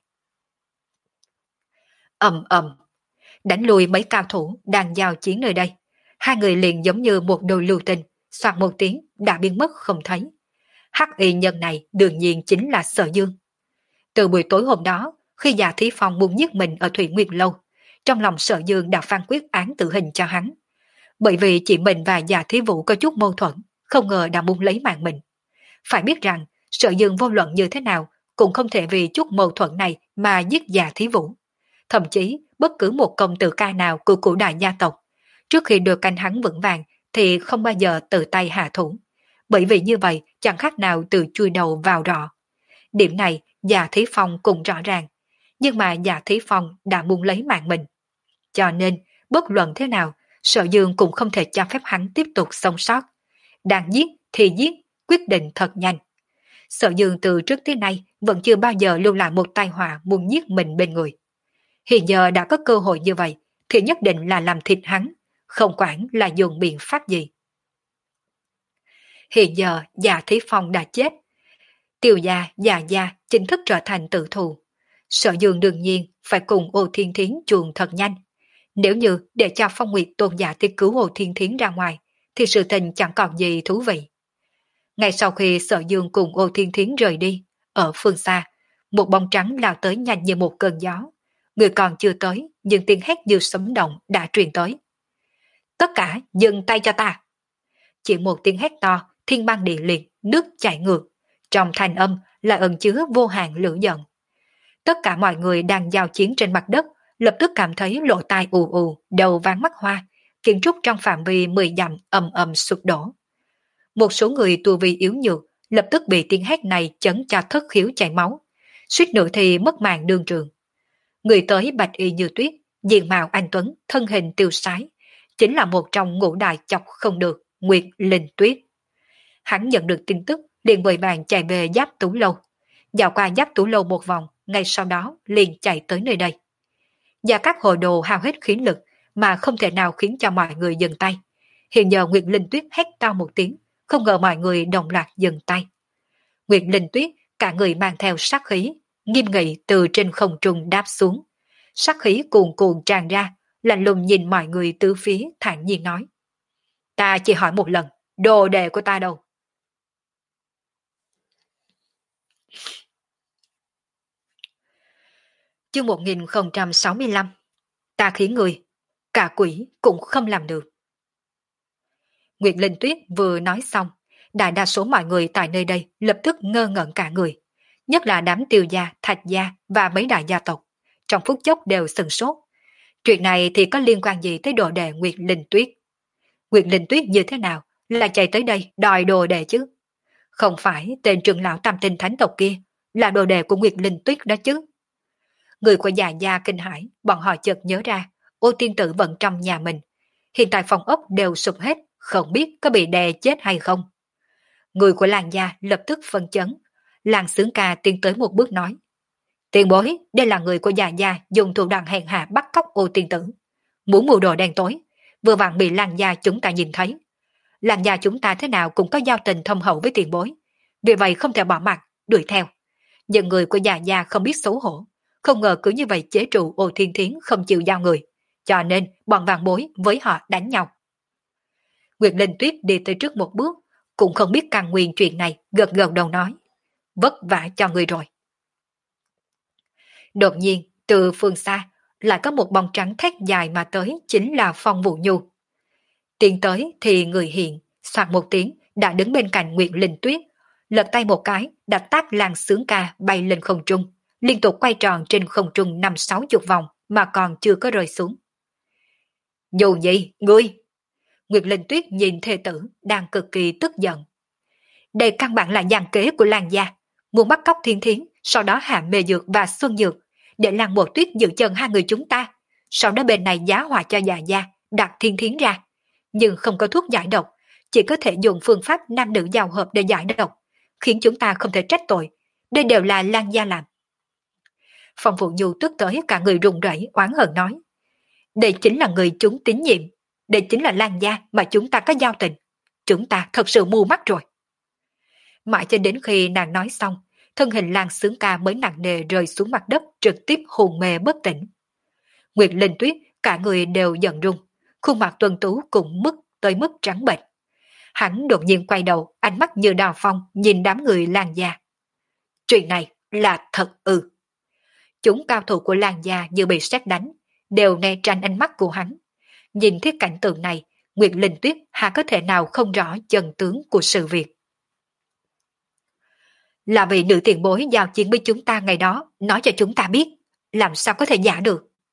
Ầm ầm, đánh lùi mấy cao thủ đang giao chiến nơi đây. Hai người liền giống như một đôi lưu tình, soạt một tiếng đã biến mất không thấy. Hắc Y nhân này đương nhiên chính là Sở Dương. Từ buổi tối hôm đó, khi già Thí Phong muốn giết mình ở Thủy Nguyệt Lâu, trong lòng Sở Dương đã phán quyết án tử hình cho hắn. Bởi vì chị mình và già Thí Vũ có chút mâu thuẫn, không ngờ đã muốn lấy mạng mình. Phải biết rằng, Sở Dương vô luận như thế nào cũng không thể vì chút mâu thuẫn này mà giết già Thí Vũ. thậm chí bất cứ một công tử ca nào của cổ đại gia tộc, trước khi được canh hắn vững vàng thì không bao giờ tự tay hạ thủ, bởi vì như vậy chẳng khác nào từ chui đầu vào rọ. Điểm này Dạ Thí Phong cũng rõ ràng, nhưng mà Dạ Thí Phong đã muốn lấy mạng mình. Cho nên, bất luận thế nào, Sở Dương cũng không thể cho phép hắn tiếp tục sống sót. Đang giết thì giết, quyết định thật nhanh. Sở Dương từ trước tới nay vẫn chưa bao giờ lưu lại một tai họa muốn giết mình bên người. Hiện giờ đã có cơ hội như vậy, thì nhất định là làm thịt hắn, không quản là dùng biện pháp gì. Hiện giờ Dạ Thí Phong đã chết. Tiêu gia, Dạ gia chính thức trở thành tử thù. Sở Dương đương nhiên phải cùng Ô Thiên Thiến chuồn thật nhanh. Nếu như để cho Phong Nguyệt tôn giả tới cứu Ô Thiên Thiến ra ngoài, thì sự tình chẳng còn gì thú vị. Ngay sau khi Sở Dương cùng Ô Thiên Thiến rời đi, ở phương xa, một bóng trắng lao tới nhanh như một cơn gió. Người còn chưa tới, nhưng tiếng hét như sấm động đã truyền tới. Tất cả dừng tay cho ta! Chỉ một tiếng hét to, thiên băng địa liệt, nước chảy ngược. Trong thanh âm là ẩn chứa vô hạn lửa giận. Tất cả mọi người đang giao chiến trên mặt đất, lập tức cảm thấy lỗ tai ù ù, đầu váng mắt hoa, kiến trúc trong phạm vi mười dặm ầm ầm sụp đổ. Một số người tu vi yếu nhược lập tức bị tiếng hét này chấn cho thất khiếu chảy máu, suýt nữa thì mất mạng đương trường. Người tới bạch y như tuyết, diện mạo anh tuấn, thân hình tiêu sái, chính là một trong ngũ đại chọc không được, Nguyệt Linh Tuyết. Hắn nhận được tin tức, liền vội vàng chạy về Giáp Tú Lâu, dạo qua Giáp Tú Lâu một vòng, ngay sau đó liền chạy tới nơi đây. Và các hồ đồ hao hết khí lực mà không thể nào khiến cho mọi người dừng tay. Hiện giờ Nguyệt Linh Tuyết hét to một tiếng, không ngờ mọi người đồng loạt dừng tay. Nguyệt Linh Tuyết cả người mang theo sát khí, nghiêm nghị từ trên không trung đáp xuống. Sát khí cuồn cuộn tràn ra, lạnh lùng nhìn mọi người tứ phía thản nhiên nói. Ta chỉ hỏi một lần, đồ đệ của ta đâu? Chương một nghìn không trăm sáu mươi lăm. Ta khiến người, cả quỷ cũng không làm được. Nguyệt Linh Tuyết vừa nói xong, đại đa số mọi người tại nơi đây lập tức ngơ ngẩn cả người, nhất là đám Tiêu gia, Thạch gia và mấy đại gia tộc, trong phút chốc đều sửng sốt. Chuyện này thì có liên quan gì tới đồ đệ Nguyệt Linh Tuyết? Nguyệt Linh Tuyết như thế nào là chạy tới đây đòi đồ đệ chứ? Không phải tên trưởng lão tam tinh thánh tộc kia là đồ đệ của Nguyệt Linh Tuyết đó chứ? Người của già gia kinh hãi, bọn họ chợt nhớ ra, Ô tiên tử vẫn trong nhà mình. Hiện tại phòng ốc đều sụp hết, không biết có bị đè chết hay không. Người của làng gia lập tức phân chấn. Làng Xướng Ca tiến tới một bước nói. Tiền bối, đây là người của già gia dùng thủ đoạn hèn hạ bắt cóc Ô tiên tử. Muốn mưu đồ đen tối, vừa vặn bị làng gia chúng ta nhìn thấy. Làng gia chúng ta thế nào cũng có giao tình thâm hậu với tiền bối. Vì vậy không thể bỏ mặt, đuổi theo. Nhưng người của già gia không biết xấu hổ. Không ngờ cứ như vậy chế trụ Ô Thiên Thiến không chịu giao người. Cho nên bọn vàng bối với họ đánh nhau. Nguyệt Linh Tuyết đi tới trước một bước, cũng không biết căn nguyên chuyện này, gật gật đầu nói. Vất vả cho người rồi. Đột nhiên, từ phương xa, lại có một bóng trắng thét dài mà tới, chính là Phong Vũ Nhu. Tiến tới thì người hiện, soạt một tiếng, đã đứng bên cạnh Nguyệt Linh Tuyết, lật tay một cái, đã tát Làng Xướng Ca bay lên không trung, liên tục quay tròn trên không trung năm sáu chục vòng mà còn chưa có rơi xuống. Dù gì, ngươi! Nguyệt Linh Tuyết nhìn thê tử đang cực kỳ tức giận. Đây căn bản là giàn kế của làng gia, muốn bắt cóc Thiên Thiến, sau đó hạ Mê Dược và Xuân Dược, để Làng Mộ Tuyết giữ chân hai người chúng ta, sau đó bên này giá họa cho già gia, đặt Thiên Thiến ra. Nhưng không có thuốc giải độc, chỉ có thể dùng phương pháp nam nữ giao hợp để giải độc, khiến chúng ta không thể trách tội. Đây đều là làng gia làm. Phong Vũ Nhu tức tới cả người run rẩy oán hận nói. Đây chính là người chúng tín nhiệm, đây chính là làng gia mà chúng ta có giao tình. Chúng ta thật sự mù mắt rồi. Mãi cho đến khi nàng nói xong, thân hình Làng Xướng Ca mới nặng nề rơi xuống mặt đất, trực tiếp hồn mê bất tỉnh. Nguyệt Linh Tuyết cả người đều giận run, khuôn mặt tuần tú cũng mức tới mức trắng bệch. Hắn đột nhiên quay đầu, ánh mắt như đào phong nhìn đám người làng gia. Chuyện này là thật ư? Chúng cao thủ của làng gia như bị sét đánh, đều né tránh ánh mắt của hắn. Nhìn thấy cảnh tượng này, Nguyệt Linh Tuyết hà có thể nào không rõ chân tướng của sự việc. Là vì nữ tiền bối giao chiến với chúng ta ngày đó, nói cho chúng ta biết, làm sao có thể giả được.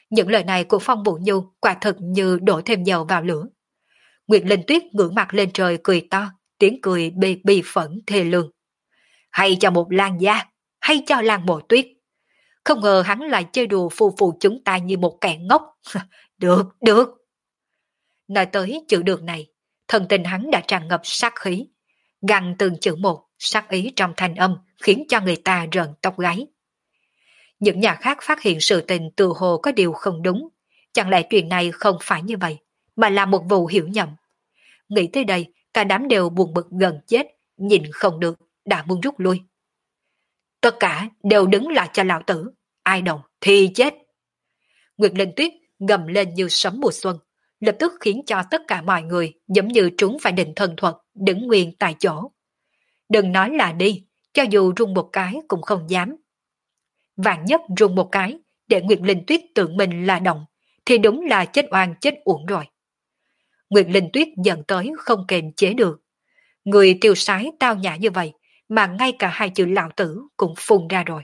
Những lời này của Phong Vũ Nhu quả thực như đổ thêm dầu vào lửa. Nguyệt Linh Tuyết ngửa mặt lên trời cười to, tiếng cười bi bi phẫn thê lương. Hay cho một Lan gia, hay cho Lan Mộ Tuyết. Không ngờ hắn lại chơi đùa phù phù chúng ta như một kẻ ngốc. Được, được. Nói tới chữ được này, thần tình hắn đã tràn ngập sát khí. Gằn từng chữ một, sát ý trong thanh âm khiến cho người ta rợn tóc gáy. Những nhà khác phát hiện sự tình tự hồ có điều không đúng. Chẳng lẽ chuyện này không phải như vậy, mà là một vụ hiểu nhầm. Nghĩ tới đây, cả đám đều buồn bực gần chết, nhìn không được, đã muốn rút lui. Tất cả đều đứng lại cho lão tử, ai động thì chết. Nguyệt Linh Tuyết gầm lên như sấm mùa xuân, lập tức khiến cho tất cả mọi người giống như trúng phải định thần thuật, đứng nguyên tại chỗ. Đừng nói là đi, cho dù rung một cái cũng không dám. Vạn nhất rung một cái, để Nguyệt Linh Tuyết tưởng mình là động, thì đúng là chết oan chết uổng rồi. Nguyệt Linh Tuyết giận tới không kềm chế được. Người tiêu sái tao nhã như vậy, mà ngay cả hai chữ lão tử cũng phun ra rồi.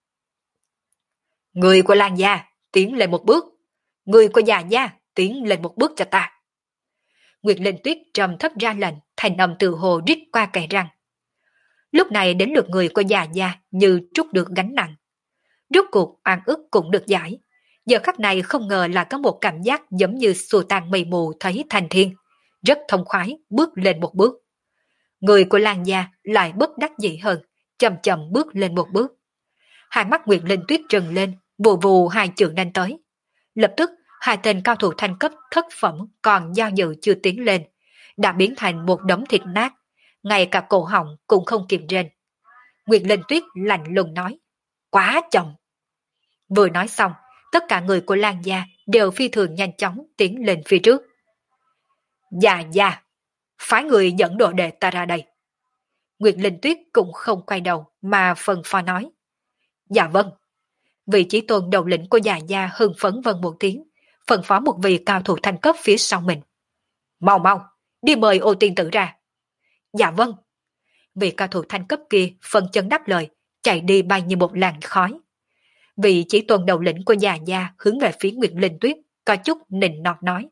Người của Lan gia, tiến lên một bước. Người của già gia, tiến lên một bước cho ta. Nguyệt Linh Tuyết trầm thấp ra lệnh, thành âm từ hồ rít qua kẻ răng. Lúc này đến lượt người của già gia như trút được gánh nặng. Rốt cuộc oan ức cũng được giải. Giờ khắc này không ngờ là có một cảm giác giống như xua tan mây mù thấy thành thiên. Rất thông khoái, bước lên một bước. Người của Lan gia lại bất đắc dĩ hơn, chậm chậm bước lên một bước. Hai mắt Nguyệt Linh Tuyết trừng lên, vù vù hai chữ nhanh tới. Lập tức, hai tên cao thủ thanh cấp thất phẩm còn do dự chưa tiến lên, đã biến thành một đống thịt nát, ngay cả cổ họng cũng không kịp rên. Nguyệt Linh Tuyết lạnh lùng nói, quá chậm. Vừa nói xong, tất cả người của Lan gia đều phi thường nhanh chóng tiến lên phía trước. Dạ dạ, phái người dẫn đồ đệ ta ra đây. Nguyệt Linh Tuyết cũng không quay đầu mà phân phó nói. Dạ vâng. Vị chí tôn đầu lĩnh của già gia hưng phấn vân một tiếng, phân phó một vị cao thủ thanh cấp phía sau mình. Mau mau, đi mời Ô Tiên Tử ra. Dạ vâng. Vị cao thủ thanh cấp kia phân chân đáp lời, chạy đi bay như một làn khói. Vị chí tôn đầu lĩnh của già gia hướng về phía Nguyệt Linh Tuyết, có chút nịnh nọt nói.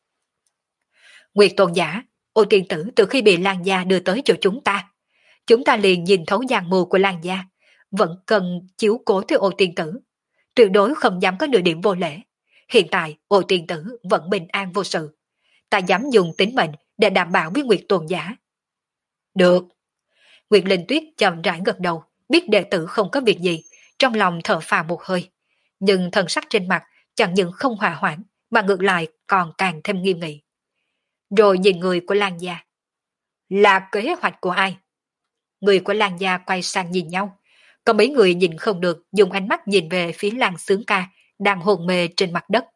Nguyệt tôn giả, Ô Tiên Tử từ khi bị Lan gia đưa tới chỗ chúng ta, chúng ta liền nhìn thấu giang mưu của Lan gia, vẫn cần chiếu cố tới Ô Tiên Tử. Tuyệt đối không dám có nửa điểm vô lễ. Hiện tại Ô Tiên Tử vẫn bình an vô sự. Ta dám dùng tính mệnh để đảm bảo với Nguyệt tôn giả. Được. Nguyệt Linh Tuyết chậm rãi gật đầu, biết đệ tử không có việc gì, trong lòng thở phào một hơi. Nhưng thần sắc trên mặt chẳng những không hòa hoãn, mà ngược lại còn càng thêm nghiêm nghị. Rồi nhìn người của Lan gia. Là kế hoạch của ai? Người của Lan gia quay sang nhìn nhau. Có mấy người nhìn không được, dùng ánh mắt nhìn về phía Lan Sướng Ca đang hồn mê trên mặt đất.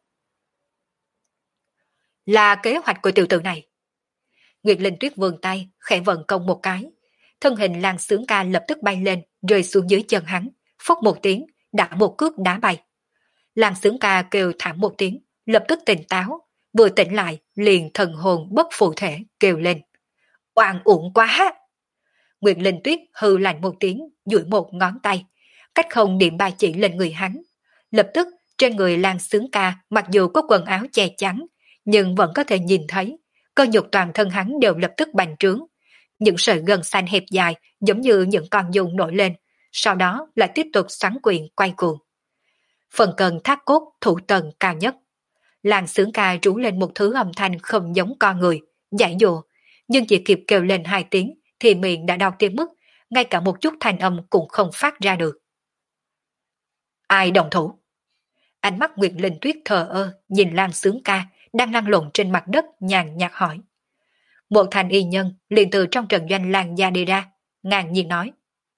Là kế hoạch của tiểu tử này. Nguyệt Linh Tuyết vươn tay, khẽ vận công một cái. Thân hình Lan Sướng Ca lập tức bay lên, rơi xuống dưới chân hắn, phốc một tiếng, đã một cước đá bay. Lan Sướng Ca kêu thảm một tiếng, lập tức tỉnh táo, vừa tỉnh lại liền thần hồn bất phụ thể kêu lên. Oan uổng quá! Nguyệt Linh Tuyết hừ lạnh một tiếng, duỗi một ngón tay, cách không điểm ba chỉ lên người hắn. Lập tức trên người Lan Sướng Ca mặc dù có quần áo che chắn, nhưng vẫn có thể nhìn thấy, cơ nhục toàn thân hắn đều lập tức bành trướng. Những sợi gân xanh hẹp dài giống như những con dung nổi lên, sau đó lại tiếp tục xoắn quyền quay cuồng. Phần cần thác cốt thủ tầng cao nhất. Lan Sướng Ca rú lên một thứ âm thanh không giống con người, giải dụa, nhưng chỉ kịp kêu lên hai tiếng thì miệng đã đau tới mức ngay cả một chút thanh âm cũng không phát ra được. Ai đồng thủ? Ánh mắt Nguyệt Linh Tuyết thờ ơ nhìn Lan Sướng Ca đang lăn lộn trên mặt đất nhàn nhạt hỏi. Một thành y nhân liền từ trong trận doanh Lan gia đi ra, ngàn nhiên nói.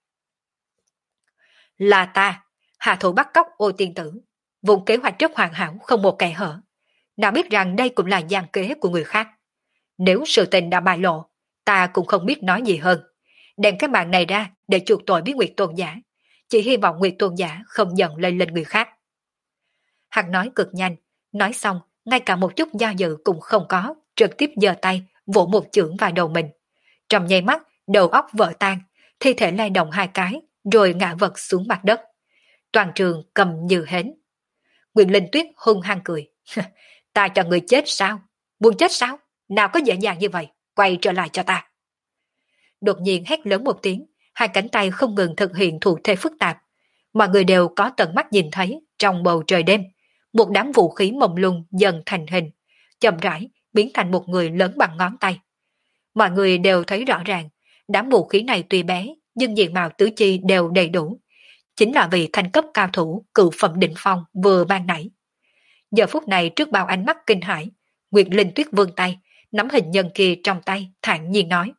Là ta, hạ thủ bắt cóc Ô Tiên Tử, vùng kế hoạch rất hoàn hảo không một kẻ hở. Nào biết rằng đây cũng là gian kế của người khác. Nếu sự tình đã bại lộ, ta cũng không biết nói gì hơn. Đem cái mạng này ra để chuộc tội với Nguyệt tôn giả, chỉ hy vọng Nguyệt tôn giả không giận lên lên người khác. Hắn nói cực nhanh, nói xong ngay cả một chút do dự cũng không có, trực tiếp giơ tay vỗ một chưởng vào đầu mình. Trong nháy mắt, đầu óc vỡ tan, thi thể lay động hai cái, rồi ngã vật xuống mặt đất. Toàn trường cầm như hến. Nguyệt Linh Tuyết hung hăng cười. Ta cho người chết sao? Muốn chết sao? Nào có dễ dàng như vậy, quay trở lại cho ta. Đột nhiên hét lớn một tiếng, hai cánh tay không ngừng thực hiện thủ thế phức tạp. Mọi người đều có tận mắt nhìn thấy trong bầu trời đêm, một đám vũ khí mông lung dần thành hình, chậm rãi biến thành một người lớn bằng ngón tay. Mọi người đều thấy rõ ràng, đám vũ khí này tuy bé, nhưng diện mạo tứ chi đều đầy đủ. Chính là vì thanh cấp cao thủ cựu phẩm đỉnh phong vừa ban nãy. Giờ phút này trước bao ánh mắt kinh hãi, Nguyệt Linh Tuyết vươn tay, nắm hình nhân kia trong tay, thản nhiên nói.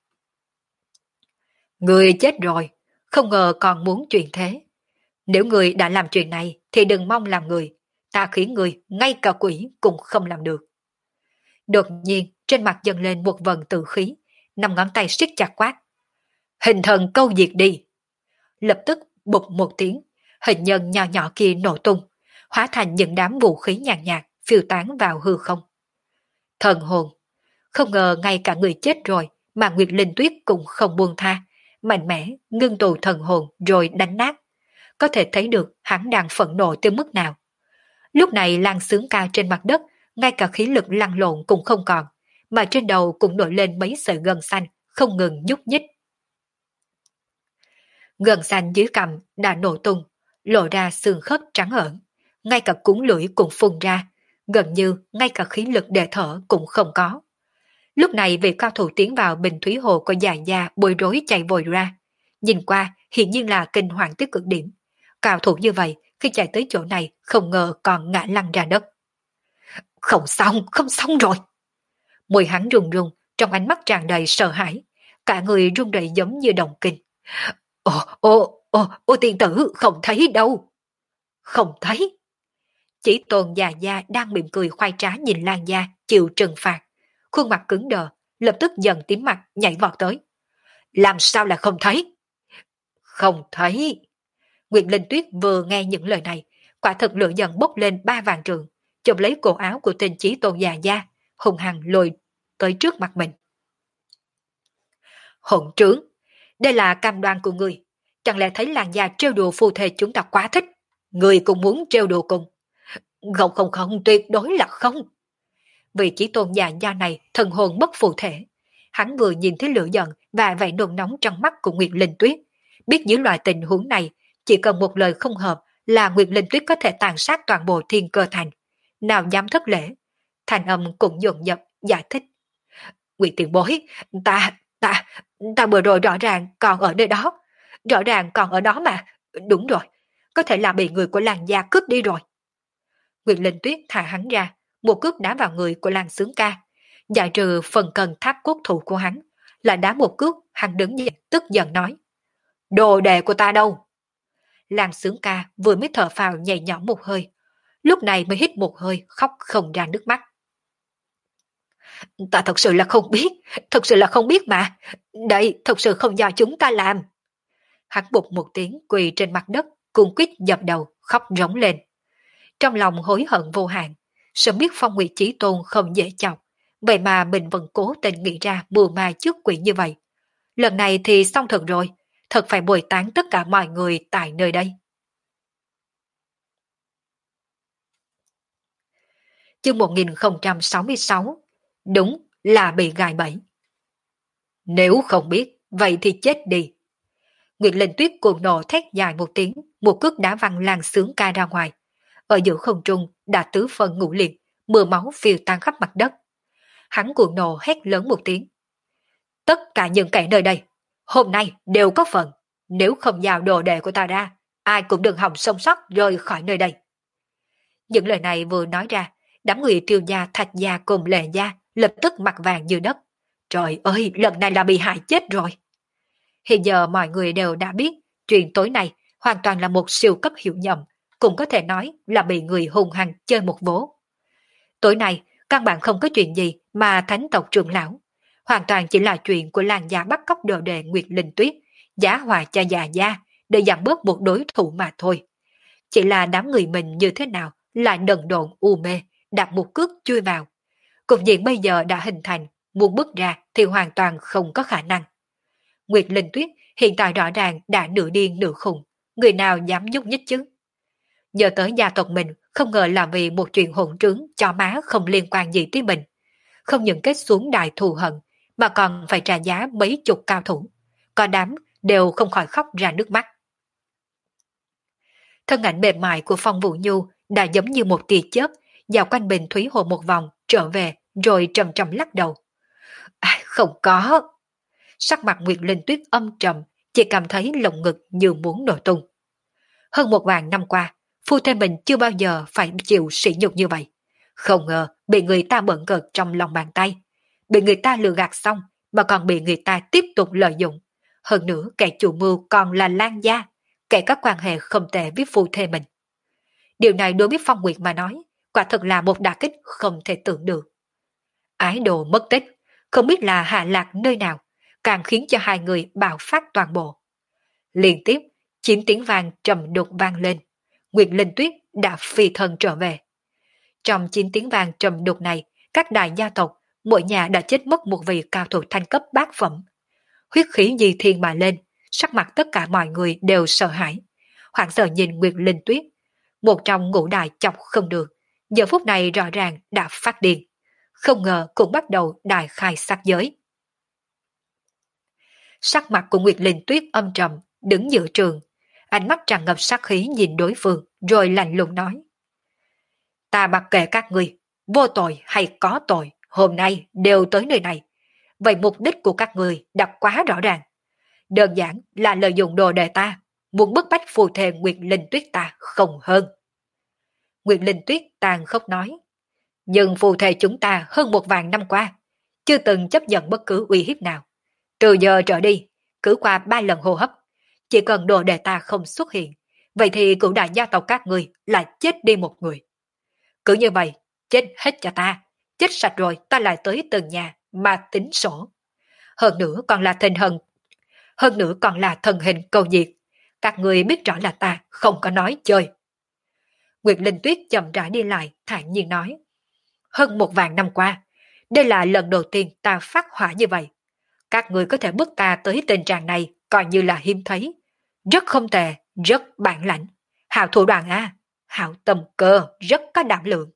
Người chết rồi, không ngờ còn muốn chuyện thế. Nếu người đã làm chuyện này thì đừng mong làm người, ta khiến người ngay cả quỷ cũng không làm được. Đột nhiên trên mặt dâng lên một vần tự khí, năm ngón tay siết chặt quát. Hình thần câu diệt đi. Lập tức bụp một tiếng, hình nhân nhỏ nhỏ kia nổ tung, hóa thành những đám vũ khí nhàn nhạt, nhạt phiêu tán vào hư không. Thần hồn, không ngờ ngay cả người chết rồi mà Nguyệt Linh Tuyết cũng không buông tha, mạnh mẽ ngưng tụ thần hồn rồi đánh nát. Có thể thấy được hắn đang phẫn nộ tới mức nào. Lúc này Lan Sướng Ca trên mặt đất, ngay cả khí lực lăn lộn cũng không còn, mà trên đầu cũng nổi lên mấy sợi gân xanh, không ngừng nhúc nhích. Gân xanh dưới cằm đã nổ tung, lộ ra xương khớp trắng ẩn, ngay cả cuốn lưỡi cũng phun ra, gần như ngay cả khí lực để thở cũng không có. Lúc này vị cao thủ tiến vào bình thúy hồ của già gia bối rối chạy vội ra, nhìn qua hiển nhiên là kinh hoàng tới cực điểm. Cao thủ như vậy khi chạy tới chỗ này không ngờ còn ngã lăn ra đất. Không xong, không xong rồi. Môi hắn run run, trong ánh mắt tràn đầy sợ hãi, cả người run rẩy giống như động kinh. Ồ, ồ, ồ, ô tiên tử, không thấy đâu. Không thấy. Chỉ Tôn già gia đang mỉm cười khoai trá nhìn Lan gia chịu trừng phạt, khuôn mặt cứng đờ, lập tức dần tím mặt nhảy vọt tới. Làm sao là không thấy? Không thấy. Nguyệt Linh Tuyết vừa nghe những lời này, quả thực lửa dần bốc lên ba vạn trường, chụp lấy cổ áo của tên Chí Tôn già gia, hùng hăng lôi tới trước mặt mình. Hỗn trướng, đây là cam đoan của người, chẳng lẽ thấy làng già trêu đùa phu thê chúng ta quá thích, người cũng muốn trêu đùa cùng. Không không không, tuyệt đối là không. Vì Chí Tôn già gia này thần hồn bất phụ thể, hắn vừa nhìn thấy lửa giận và vẻ nôn nóng trong mắt của Nguyệt Linh Tuyết, biết những loại tình huống này chỉ cần một lời không hợp là Nguyệt Linh Tuyết có thể tàn sát toàn bộ thiên cơ thành, nào dám thất lễ. Thành âm cũng dồn dập giải thích. Nguyệt tiền bối, ta, ta, ta vừa rồi rõ ràng còn ở nơi đó, rõ ràng còn ở đó mà, đúng rồi, có thể là bị người của làng gia cướp đi rồi. Nguyệt Linh Tuyết thả hắn ra, một cước đá vào người của Lan Sướng Ca, giải trừ phần cần tháp cốt thủ của hắn, lại đá một cước, hắn đứng dậy tức giận nói. Đồ đệ của ta đâu? Lan Sướng Ca vừa mới thở phào nhẹ nhõm một hơi, lúc này mới hít một hơi khóc không ra nước mắt. Ta thật sự là không biết, thật sự là không biết mà, đây thật sự không do chúng ta làm. Hắn bụt một tiếng quỳ trên mặt đất, cuồng quýt dập đầu, khóc rống lên. Trong lòng hối hận vô hạn, sớm biết Phong Nguyệt Chí Tôn không dễ chọc, vậy mà mình vẫn cố tình nghĩ ra mưu ma trước quỷ như vậy. Lần này thì xong thật rồi, thật phải bồi tán tất cả mọi người tại nơi đây. Chương một nghìn không trăm sáu mươi sáu, đúng là bị gài bẫy. Nếu không biết, vậy thì chết đi. Nguyệt Linh Tuyết cuồng nộ thét dài một tiếng, một cước đá văng Lan Sướng Ca ra ngoài. Ở giữa không trung đã tứ phần ngũ liệt, mưa máu phiêu tan khắp mặt đất. Hắn cuồng nộ hét lớn một tiếng. Tất cả những kẻ nơi đây, hôm nay đều có phần. Nếu không giao đồ đệ của ta ra, ai cũng đừng hòng sống sót rời khỏi nơi đây. Những lời này vừa nói ra, đám người Tiêu gia, Thạch gia cùng Lệ gia lập tức mặt vàng như đất. Trời ơi, lần này là bị hại chết rồi. Hiện giờ mọi người đều đã biết, chuyện tối nay hoàn toàn là một siêu cấp hiểu nhầm, cũng có thể nói là bị người hung hăng chơi một vố. Tối nay, căn bản không có chuyện gì mà thánh tộc trưởng lão, hoàn toàn chỉ là chuyện của làng gia bắt cóc đồ đệ Nguyệt Linh Tuyết, giá hòa cho già gia để giảm bớt một đối thủ mà thôi. Chỉ là đám người mình như thế nào lại đần độn u mê, đặt một cước chui vào. Cục diện bây giờ đã hình thành, muốn bước ra thì hoàn toàn không có khả năng. Nguyệt Linh Tuyết hiện tại rõ ràng đã nửa điên nửa khùng, người nào dám nhúc nhích chứ? Nhờ tới gia tộc mình Không ngờ là vì một chuyện hỗn trướng cho má không liên quan gì tới mình. Không những kết xuống đại thù hận, mà còn phải trả giá mấy chục cao thủ. Có đám đều không khỏi khóc ra nước mắt. Thân ảnh mềm mại của Phong Vũ Nhu đã giống như một tia chớp, dạo quanh Bình Thúy Hồ một vòng, trở về, rồi trầm trầm lắc đầu. À, không có. Sắc mặt Nguyệt Linh Tuyết âm trầm, chỉ cảm thấy lồng ngực như muốn nổ tung. Hơn một vạn năm qua, phu thê mình chưa bao giờ phải chịu sỉ nhục như vậy. Không ngờ bị người ta bận cợt trong lòng bàn tay. Bị người ta lừa gạt xong, mà còn bị người ta tiếp tục lợi dụng. Hơn nữa kẻ chủ mưu còn là Lan Gia, kẻ có quan hệ không tệ với phu thê mình. Điều này đối với Phong Nguyệt mà nói, quả thật là một đả kích không thể tưởng được. Ái đồ mất tích, không biết là hạ lạc nơi nào, càng khiến cho hai người bạo phát toàn bộ. Liên tiếp, chín tiếng vàng trầm đục vang lên. Nguyệt Linh Tuyết đã phi thân trở về. Trong chín tiếng vàng trầm đục này, các đại gia tộc, mỗi nhà đã chết mất một vị cao thủ thanh cấp bát phẩm. Huyết khí di thiên mà lên, sắc mặt tất cả mọi người đều sợ hãi. Hoảng sợ nhìn Nguyệt Linh Tuyết. Một trong ngũ đại chọc không được, giờ phút này rõ ràng đã phát điên. Không ngờ cũng bắt đầu đại khai sát giới. Sắc mặt của Nguyệt Linh Tuyết âm trầm, đứng giữa trường. Ánh mắt tràn ngập sát khí nhìn đối phương, rồi lạnh lùng nói. Ta mặc kệ các ngươi, vô tội hay có tội, hôm nay đều tới nơi này. Vậy mục đích của các người đã quá rõ ràng. Đơn giản là lợi dụng đồ đề ta, muốn bức bách phù thề Nguyệt Linh Tuyết ta không hơn. Nguyệt Linh Tuyết tàn khốc nói. Nhưng phù thề chúng ta hơn một vạn năm qua, chưa từng chấp nhận bất cứ uy hiếp nào. Từ giờ trở đi, cứ qua ba lần hô hấp, chỉ cần đồ đề ta không xuất hiện, vậy thì cửu đại gia tộc các người lại chết đi một người. Cứ như vậy, chết hết cho ta, chết sạch rồi ta lại tới từng nhà mà tính sổ. Hơn nữa còn là thần hận, hơn nữa còn là thần hình cầu diệt. Các người biết rõ là ta không có nói chơi. Nguyệt Linh Tuyết chậm rãi đi lại, thản nhiên nói. Hơn một vạn năm qua, đây là lần đầu tiên ta phát hỏa như vậy. Các người có thể bức ta tới tình trạng này coi như là hiếm thấy. Rất không tệ, rất bản lãnh. Hảo thủ đoạn a, hảo tầm cơ, rất có đảm lượng.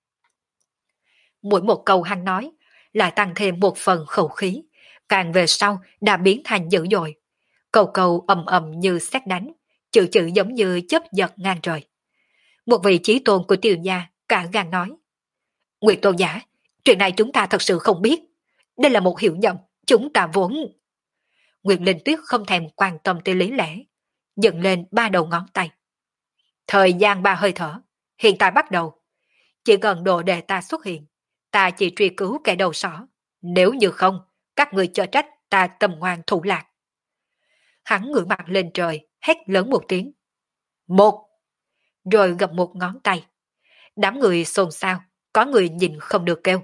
Mỗi một câu hắn nói, lại tăng thêm một phần khẩu khí, càng về sau đã biến thành dữ dội. Câu câu ầm ầm như sét đánh, chữ chữ giống như chớp giật ngang trời. Một vị trí tôn của Tiêu gia cả gan nói. Nguyệt tôn giả, chuyện này chúng ta thật sự không biết. Đây là một hiểu nhầm, chúng ta vốn... Nguyệt Linh Tuyết không thèm quan tâm tới lý lẽ, dựng lên ba đầu ngón tay. Thời gian ba hơi thở, hiện tại bắt đầu. Chỉ cần đồ đề ta xuất hiện, ta chỉ truy cứu kẻ đầu sỏ. Nếu như không, các người cho trách ta tầm ngoan thủ lạc. Hắn ngửa mặt lên trời, hét lớn một tiếng. Một! Rồi gập một ngón tay. Đám người xôn xao, có người nhìn không được kêu.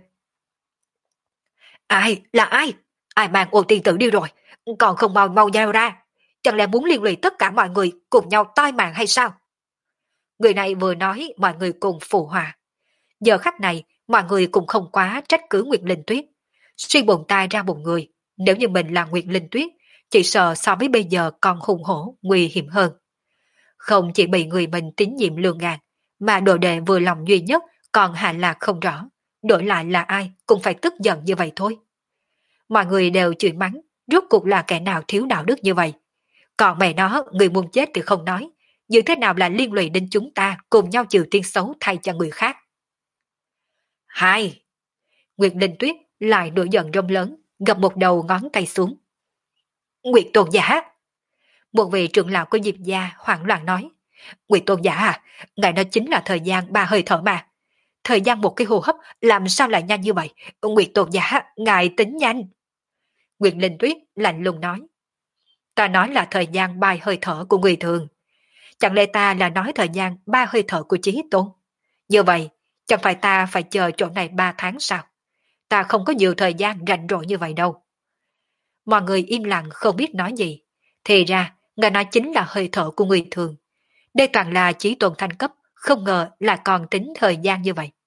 Ai? Là ai? Ai mang ô tiên tử đi rồi? Còn không mau mau nhau ra. Chẳng lẽ muốn liên lụy tất cả mọi người cùng nhau tai mạng hay sao? Người này vừa nói mọi người cùng phụ họa. Giờ khắc này mọi người cũng không quá trách cứ Nguyệt Linh Tuyết. Suy bụng tai ra một người, nếu như mình là Nguyệt Linh Tuyết, chỉ sợ so với bây giờ còn hùng hổ, nguy hiểm hơn. Không chỉ bị người mình tín nhiệm lường gạt, mà đồ đệ vừa lòng duy nhất còn hạ lạc không rõ. Đổi lại là ai cũng phải tức giận như vậy thôi. Mọi người đều chửi mắng, rốt cuộc là kẻ nào thiếu đạo đức như vậy. Còn mẹ nó, người muốn chết thì không nói, như thế nào là liên lụy đến chúng ta cùng nhau chịu tiếng xấu thay cho người khác. Hai! Nguyệt Linh Tuyết lại nổi giận rông lớn, gập một đầu ngón tay xuống. Nguyệt tôn giả! Một vị trưởng lão của Diệp gia hoảng loạn nói. Nguyệt tôn giả à, ngài nói chính là thời gian ba hơi thở mà. Thời gian một cái hô hấp làm sao lại nhanh như vậy? Nguyệt tôn giả, ngài tính nhanh. Nguyệt Linh Tuyết lạnh lùng nói. Ta nói là thời gian ba hơi thở của người thường. Chẳng lẽ ta là nói thời gian ba hơi thở của Chí Tôn? Như vậy, chẳng phải ta phải chờ chỗ này ba tháng sao? Ta không có nhiều thời gian rảnh rỗi như vậy đâu. Mọi người im lặng không biết nói gì. Thì ra, ngài nói chính là hơi thở của người thường. Đây toàn là Chí Tôn thanh cấp, không ngờ là còn tính thời gian như vậy.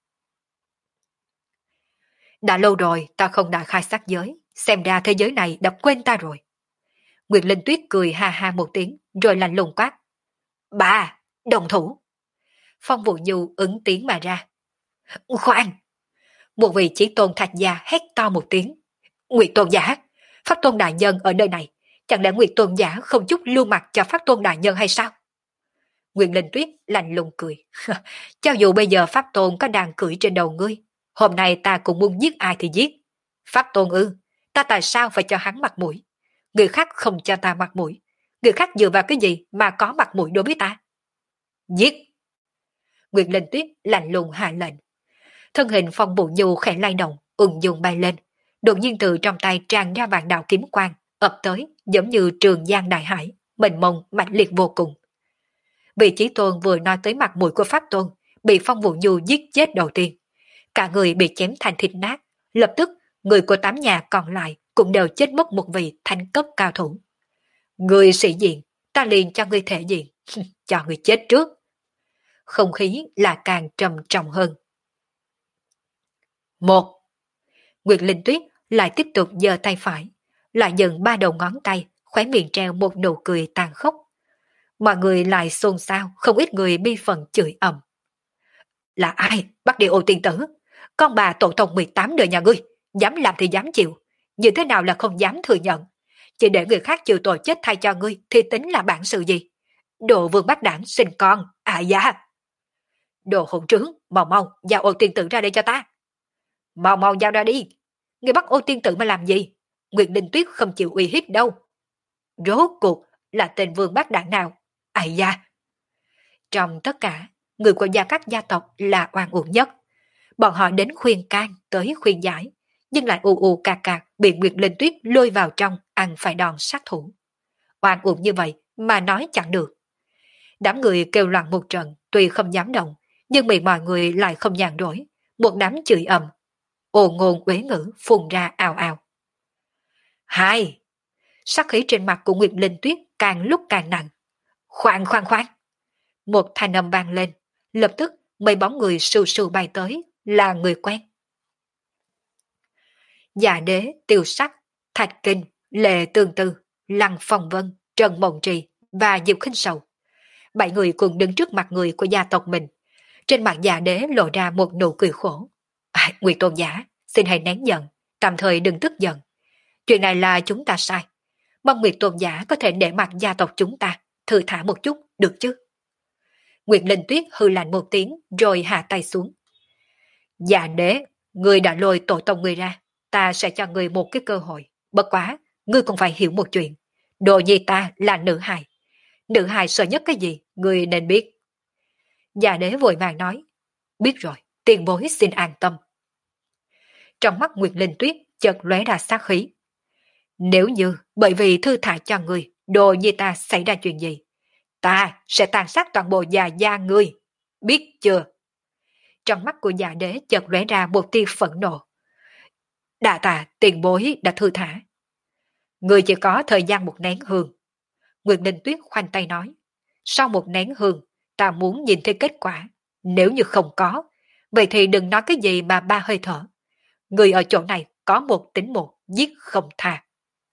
Đã lâu rồi ta không đã khai sát giới, xem ra thế giới này đã quên ta rồi. Nguyệt Linh Tuyết cười ha ha một tiếng, rồi lạnh lùng quát. Bà, đồng thủ. Phong Vũ Nhu ứng tiếng mà ra. Khoan! Một vị chí tôn thạch gia hét to một tiếng. Nguyệt tôn giả! Pháp tôn đại nhân ở nơi này, chẳng lẽ Nguyệt tôn giả không chút lưu mặt cho Pháp tôn đại nhân hay sao? Nguyệt Linh Tuyết lạnh lùng cười. Cho dù bây giờ Pháp tôn có đang cưỡi trên đầu ngươi, hôm nay ta cũng muốn giết ai thì giết. Pháp tôn ư, ta tại sao phải cho hắn mặt mũi? Người khác không cho ta mặt mũi, người khác dựa vào cái gì mà có mặt mũi đối với ta? Giết! Nguyệt Linh Tuyết lạnh lùng hạ lệnh. Thân hình Phong Vũ Nhu khẽ lay động, ung dung bay lên, đột nhiên từ trong tay tràn ra vạn đạo kiếm quang, ập tới giống như trường giang đại hải, mênh mông mãnh liệt vô cùng. Vị Chí Tôn vừa nói tới mặt mũi của Pháp Tôn, bị Phong Vũ Nhu giết chết đầu tiên. Cả người bị chém thành thịt nát, lập tức người của tám nhà còn lại cũng đều chết mất một vị thánh cấp cao thủ. Người sĩ diện, ta liền cho ngươi thể diện, cho ngươi chết trước. Không khí là càng trầm trọng hơn. Một. Nguyệt Linh Tuyết lại tiếp tục giơ tay phải, lại dừng ba đầu ngón tay, khóe miệng treo một nụ cười tàn khốc. Mọi người lại xôn xao, không ít người bi phần chửi ầm. Là ai bắt đi ô tiên tử? Con bà tổ tông mười tám đời nhà ngươi, dám làm thì dám chịu, như thế nào là không dám thừa nhận? Chỉ để người khác chịu tội chết thay cho ngươi thì tính là bản sự gì? Đồ vương bác đảng sinh con, à dạ. Đồ hỗn trướng, mau mau giao ô tiên tử ra đây cho ta. Mau mau giao ra đi. Ngươi bắt ô tiên tử mà làm gì? Nguyệt Linh Tuyết không chịu uy hiếp đâu. Rốt cuộc là tên vương bác đảng nào? À dạ. Trong tất cả, người của gia các gia tộc là oan uổng nhất. Bọn họ đến khuyên can, tới khuyên giải, nhưng lại ù ù cạc cạc bị Nguyệt Linh Tuyết lôi vào trong ăn phải đòn sát thủ. Oan uổng như vậy mà nói chẳng được. Đám người kêu loạn một trận, tuy không dám động, nhưng bị mọi người lại không nhàn rỗi, một đám chửi ầm, ồ ngôn uế ngữ phun ra ào ào. Hai, sắc khí trên mặt của Nguyệt Linh Tuyết càng lúc càng nặng. Khoan khoan khoan! Một thanh âm vang lên, lập tức mấy bóng người sù sù bay tới, là người quen. Dạ Đế, Tiêu Sắc, Thạch Kinh, Lệ Tương Tư, Lăng Phong Vân, Trần Mộng Trì và Diệp Khinh Sầu. Bảy người cùng đứng trước mặt người của gia tộc mình. Trên mặt Dạ Đế lộ ra một nụ cười khổ. À, Nguyệt tôn giả, xin hãy nén giận, tạm thời đừng tức giận. Chuyện này là chúng ta sai. Mong Nguyệt tôn giả có thể để mặt gia tộc chúng ta, thư thả một chút, được chứ? Nguyệt Linh Tuyết hư lạnh một tiếng rồi hạ tay xuống. Dạ Đế, người đã lôi tổ tông người ra, ta sẽ cho người một cái cơ hội. Bất quá, ngươi cũng phải hiểu một chuyện. Đồ nhi ta là nữ hài. Nữ hài sợ nhất cái gì, ngươi nên biết. Dạ Đế vội vàng nói. Biết rồi, tiền bối xin an tâm. Trong mắt Nguyệt Linh Tuyết chợt lóe ra sát khí. Nếu như bởi vì thư thả cho người, đồ nhi ta xảy ra chuyện gì, ta sẽ tàn sát toàn bộ già gia ngươi. Biết chưa? Trong mắt của Dạ Đế chợt lóe ra một tia phẫn nộ. Đà tạ tiền bối đã thư thả. Người chỉ có thời gian một nén hương. Nguyệt Linh Tuyết khoanh tay nói. Sau một nén hương, ta muốn nhìn thấy kết quả. Nếu như không có, vậy thì đừng nói cái gì mà ba hơi thở. Người ở chỗ này có một tính một, giết không tha.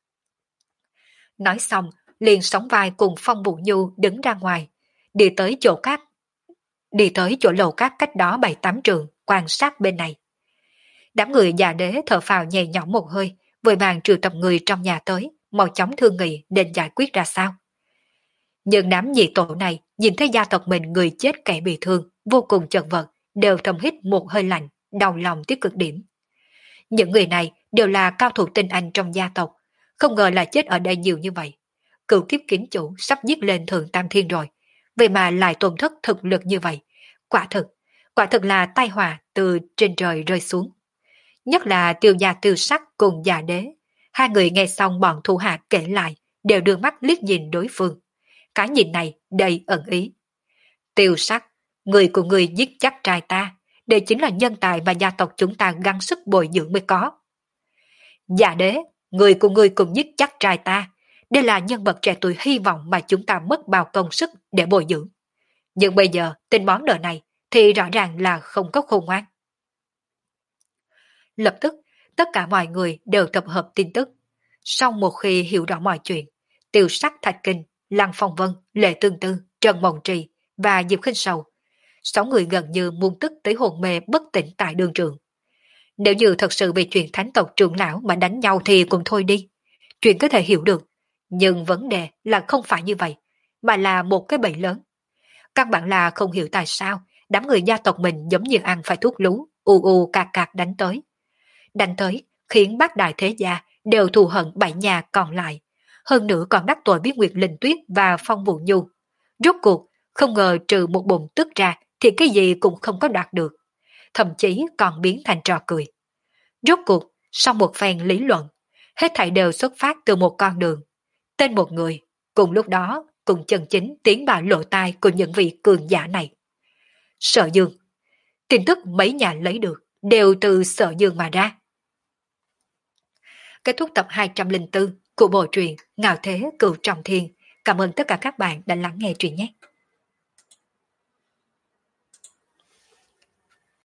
Nói xong, liền sóng vai cùng Phong Vũ Nhu đứng ra ngoài, đi tới chỗ cát, đi tới chỗ lầu cát cách đó bảy tám trường, quan sát bên này. Đám người Dạ Đế thở phào nhẹ nhõm một hơi, vội vàng trừ tập người trong nhà tới, mau chóng thương nghị nên giải quyết ra sao. Nhưng đám nhị tổ này nhìn thấy gia tộc mình người chết kẻ bị thương, vô cùng chật vật, đều thầm hít một hơi lạnh, đau lòng tới cực điểm. Những người này đều là cao thủ tinh anh trong gia tộc, không ngờ là chết ở đây nhiều như vậy. Cựu kiếp kiếm chủ sắp giết lên thượng tam thiên rồi, vậy mà lại tổn thất thực lực như vậy. Quả thực, quả thực là tai họa từ trên trời rơi xuống. Nhất là Tiêu Gia Tiêu Sắc cùng Dạ Đế. Hai người nghe xong bọn thủ hạ kể lại, đều đưa mắt liếc nhìn đối phương. Cái nhìn này đầy ẩn ý. Tiêu Sắc, người của người giết chắc trai ta, đây chính là nhân tài mà gia tộc chúng ta gắng sức bồi dưỡng mới có. Dạ Đế, người của người cùng giết chắc trai ta, đây là nhân vật trẻ tuổi hy vọng mà chúng ta mất bao công sức để bồi dưỡng. Nhưng bây giờ tên món nợ này thì rõ ràng là không có khôn ngoan. Lập tức, tất cả mọi người đều tập hợp tin tức. Sau một khi hiểu rõ mọi chuyện, Tiêu Sắc, Thạch Kinh, Lăng Phong Vân, Lệ Tương Tư, Trần Mộng Trì và Diệp Khinh Sầu sáu người gần như muốn tức tới hồn mê bất tỉnh tại đường trường. Nếu như thật sự vì chuyện thánh tộc trưởng lão mà đánh nhau thì cũng thôi đi. Chuyện có thể hiểu được. Nhưng vấn đề là không phải như vậy, mà là một cái bẫy lớn. Căn bản là không hiểu tại sao đám người gia tộc mình giống như ăn phải thuốc lú, u u cạc cạc đánh tới. Đánh tới khiến bác đại thế gia đều thù hận bảy nhà còn lại. Hơn nữa còn đắc tội với Nguyệt Linh Tuyết và Phong Vũ Nhu. Rốt cuộc, không ngờ trừ một bụng tức ra thì cái gì cũng không có đạt được. Thậm chí còn biến thành trò cười. Rốt cuộc, sau một phen lý luận, hết thảy đều xuất phát từ một con đường. Tên một người, cùng lúc đó cùng chân chính tiến vào lộ tai của những vị cường giả này. Sở Dương. Tin tức mấy nhà lấy được đều từ Sở Dương mà ra. Kết thúc tập hai trăm lẻ bốn của bộ truyện Ngạo Thế Cửu Trọng Thiên. Cảm ơn tất cả các bạn đã lắng nghe truyện nhé.